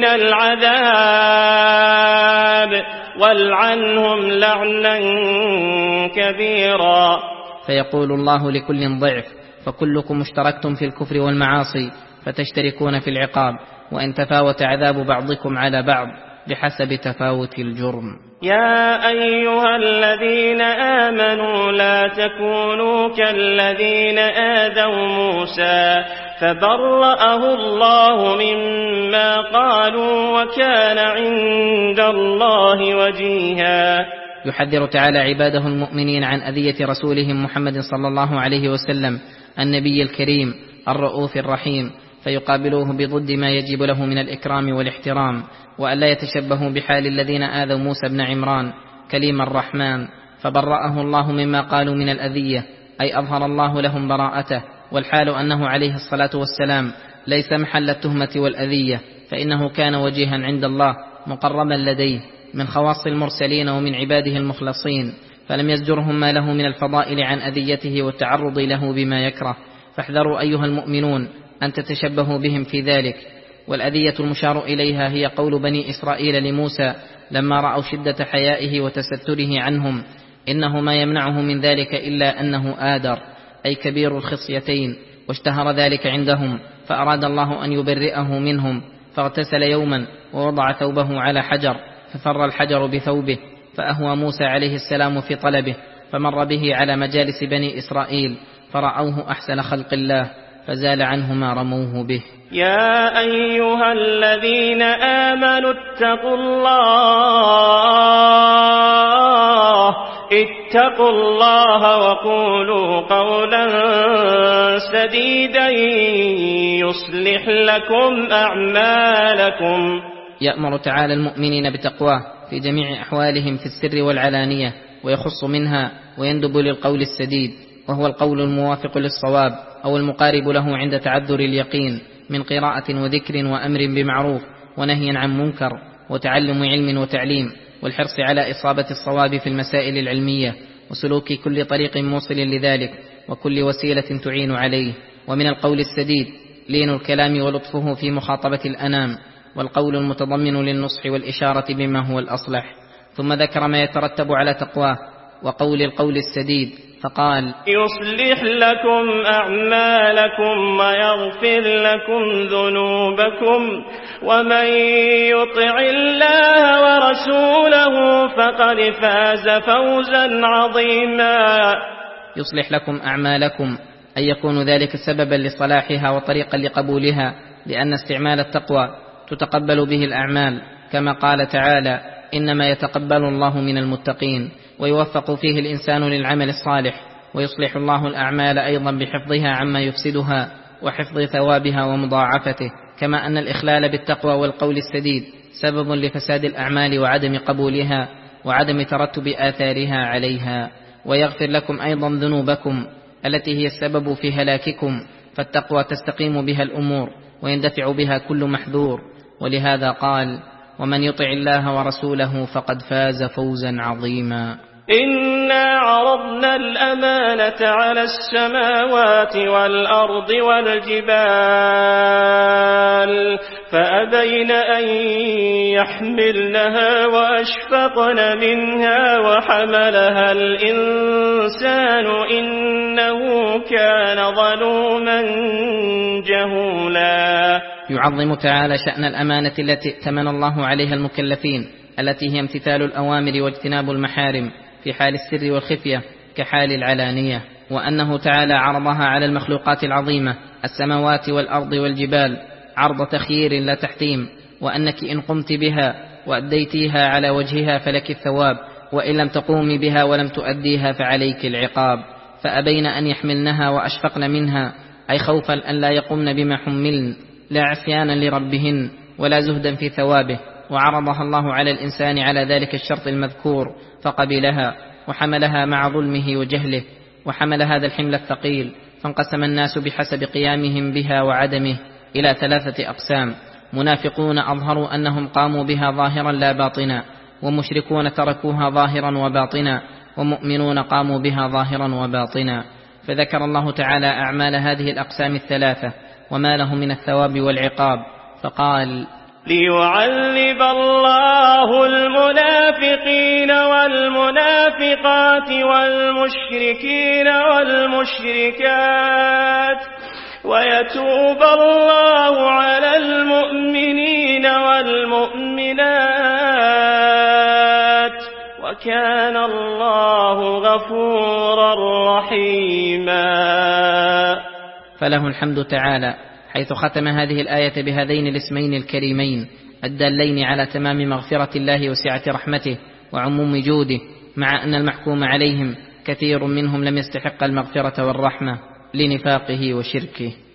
العذاب والعنهم لعنا كبيرا. فيقول الله لكل ضعف، فكلكم اشتركتم في الكفر والمعاصي فتشتركون في العقاب، وإن تفاوت عذاب بعضكم على بعض بحسب تفاوت الجرم. يا أيها الذين آمنوا لا تكونوا كالذين آذوا موسى فبرأه الله مما قالوا وكان عند الله وجيها. يحذر تعالى عباده المؤمنين عن أذية رسولهم محمد صلى الله عليه وسلم النبي الكريم الرؤوف الرحيم، فيقابلوه بضد ما يجب له من الإكرام والاحترام، وألا يتشبهوا بحال الذين آذوا موسى بن عمران كليم الرحمن، فبرأه الله مما قالوا من الأذية، أي أظهر الله لهم براءته، والحال أنه عليه الصلاة والسلام ليس محل التهمة والأذية، فإنه كان وجيها عند الله مقربا لديه من خواص المرسلين ومن عباده المخلصين، فلم يزجرهم ما له من الفضائل عن أذيته والتعرض له بما يكره. فاحذروا أيها المؤمنون أن تتشبهوا بهم في ذلك. والأذية المشار إليها هي قول بني إسرائيل لموسى لما رأوا شدة حيائه وتستره عنهم: إنه ما يمنعه من ذلك إلا أنه آدر، أي كبير الخصيتين، واشتهر ذلك عندهم، فأراد الله أن يبرئه منهم، فاغتسل يوما ووضع ثوبه على حجر ففر الحجر بثوبه، فأهوى موسى عليه السلام في طلبه، فمر به على مجالس بني إسرائيل فرأوه أحسن خلق الله، فزال عنه ما رموه به. يا أيها الذين آمنوا اتقوا الله اتقوا الله وقولوا قولا سديدا يصلح لكم أعمالكم. يأمر تعالى المؤمنين بتقواه في جميع أحوالهم في السر والعلانية، ويخص منها ويندب للقول السديد، وهو القول الموافق للصواب أو المقارب له عند تعذر اليقين، من قراءة وذكر وأمر بمعروف ونهي عن منكر وتعلم علم وتعليم، والحرص على إصابة الصواب في المسائل العلمية، وسلوك كل طريق موصل لذلك وكل وسيلة تعين عليه. ومن القول السديد لين الكلام ولطفه في مخاطبة الأنام، والقول المتضمن للنصح والإشارة بما هو الأصلح. ثم ذكر ما يترتب على تقواه وقول القول السديد فقال: يصلح لكم أعمالكم ويغفر لكم ذنوبكم، ومن يطع الله ورسوله فقد فاز فوزا عظيما. يصلح لكم أعمالكم، أن يكون ذلك سببا لصلاحها وطريقا لقبولها، لأن استعمال التقوى تتقبل به الأعمال، كما قال تعالى: إنما يتقبل الله من المتقين. ويوفق فيه الإنسان للعمل الصالح، ويصلح الله الأعمال أيضا بحفظها عما يفسدها وحفظ ثوابها ومضاعفته، كما أن الإخلال بالتقوى والقول السديد سبب لفساد الأعمال وعدم قبولها وعدم ترتب آثارها عليها. ويغفر لكم أيضا ذنوبكم التي هي السبب في هلاككم، فالتقوى تستقيم بها الأمور ويندفع بها كل محذور. ولهذا قال: ومن يطع الله ورسوله فقد فاز فوزا عظيما. إنا عرضنا الأمانة على السماوات والأرض والجبال فأبين أن يحملنها وأشفقن منها وحملها الإنسان إنه كان ظلوما جهولا. يعظم تعالى شأن الأمانة التي ائتمن الله عليها المكلفين، التي هي امتثال الأوامر واجتناب المحارم في حال السر والخفية كحال العلانية، وأنه تعالى عرضها على المخلوقات العظيمة السماوات والأرض والجبال عرض تخيير لا تحتيم، وأنك إن قمت بها وأديتيها على وجهها فلك الثواب، وإن لم تقومي بها ولم تؤديها فعليك العقاب. فأبين أن يحملنها وأشفقن منها، أي خوفا أن لا يقمن بما حملن، لا عصيانا لربهن ولا زهدا في ثوابه. وعرضها الله على الإنسان على ذلك الشرط المذكور فقبلها وحملها مع ظلمه وجهله، وحمل هذا الحمل الثقيل. فانقسم الناس بحسب قيامهم بها وعدمه إلى ثلاثة أقسام: منافقون أظهروا أنهم قاموا بها ظاهرا لا باطنا، ومشركون تركوها ظاهرا وباطنا، ومؤمنون قاموا بها ظاهرا وباطنا. فذكر الله تعالى أعمال هذه الأقسام الثلاثة وما له من الثواب والعقاب، فقال: ليعذب الله المنافقين والمنافقات والمشركين والمشركات ويتوب الله على المؤمنين والمؤمنات وكان الله غفورا رحيما. فله الحمد تعالى حيث ختم هذه الآية بهذين الاسمين الكريمين الدالين على تمام مغفرة الله وسعة رحمته وعموم جوده، مع أن المحكوم عليهم كثير منهم لم يستحق المغفرة والرحمة لنفاقه وشركه.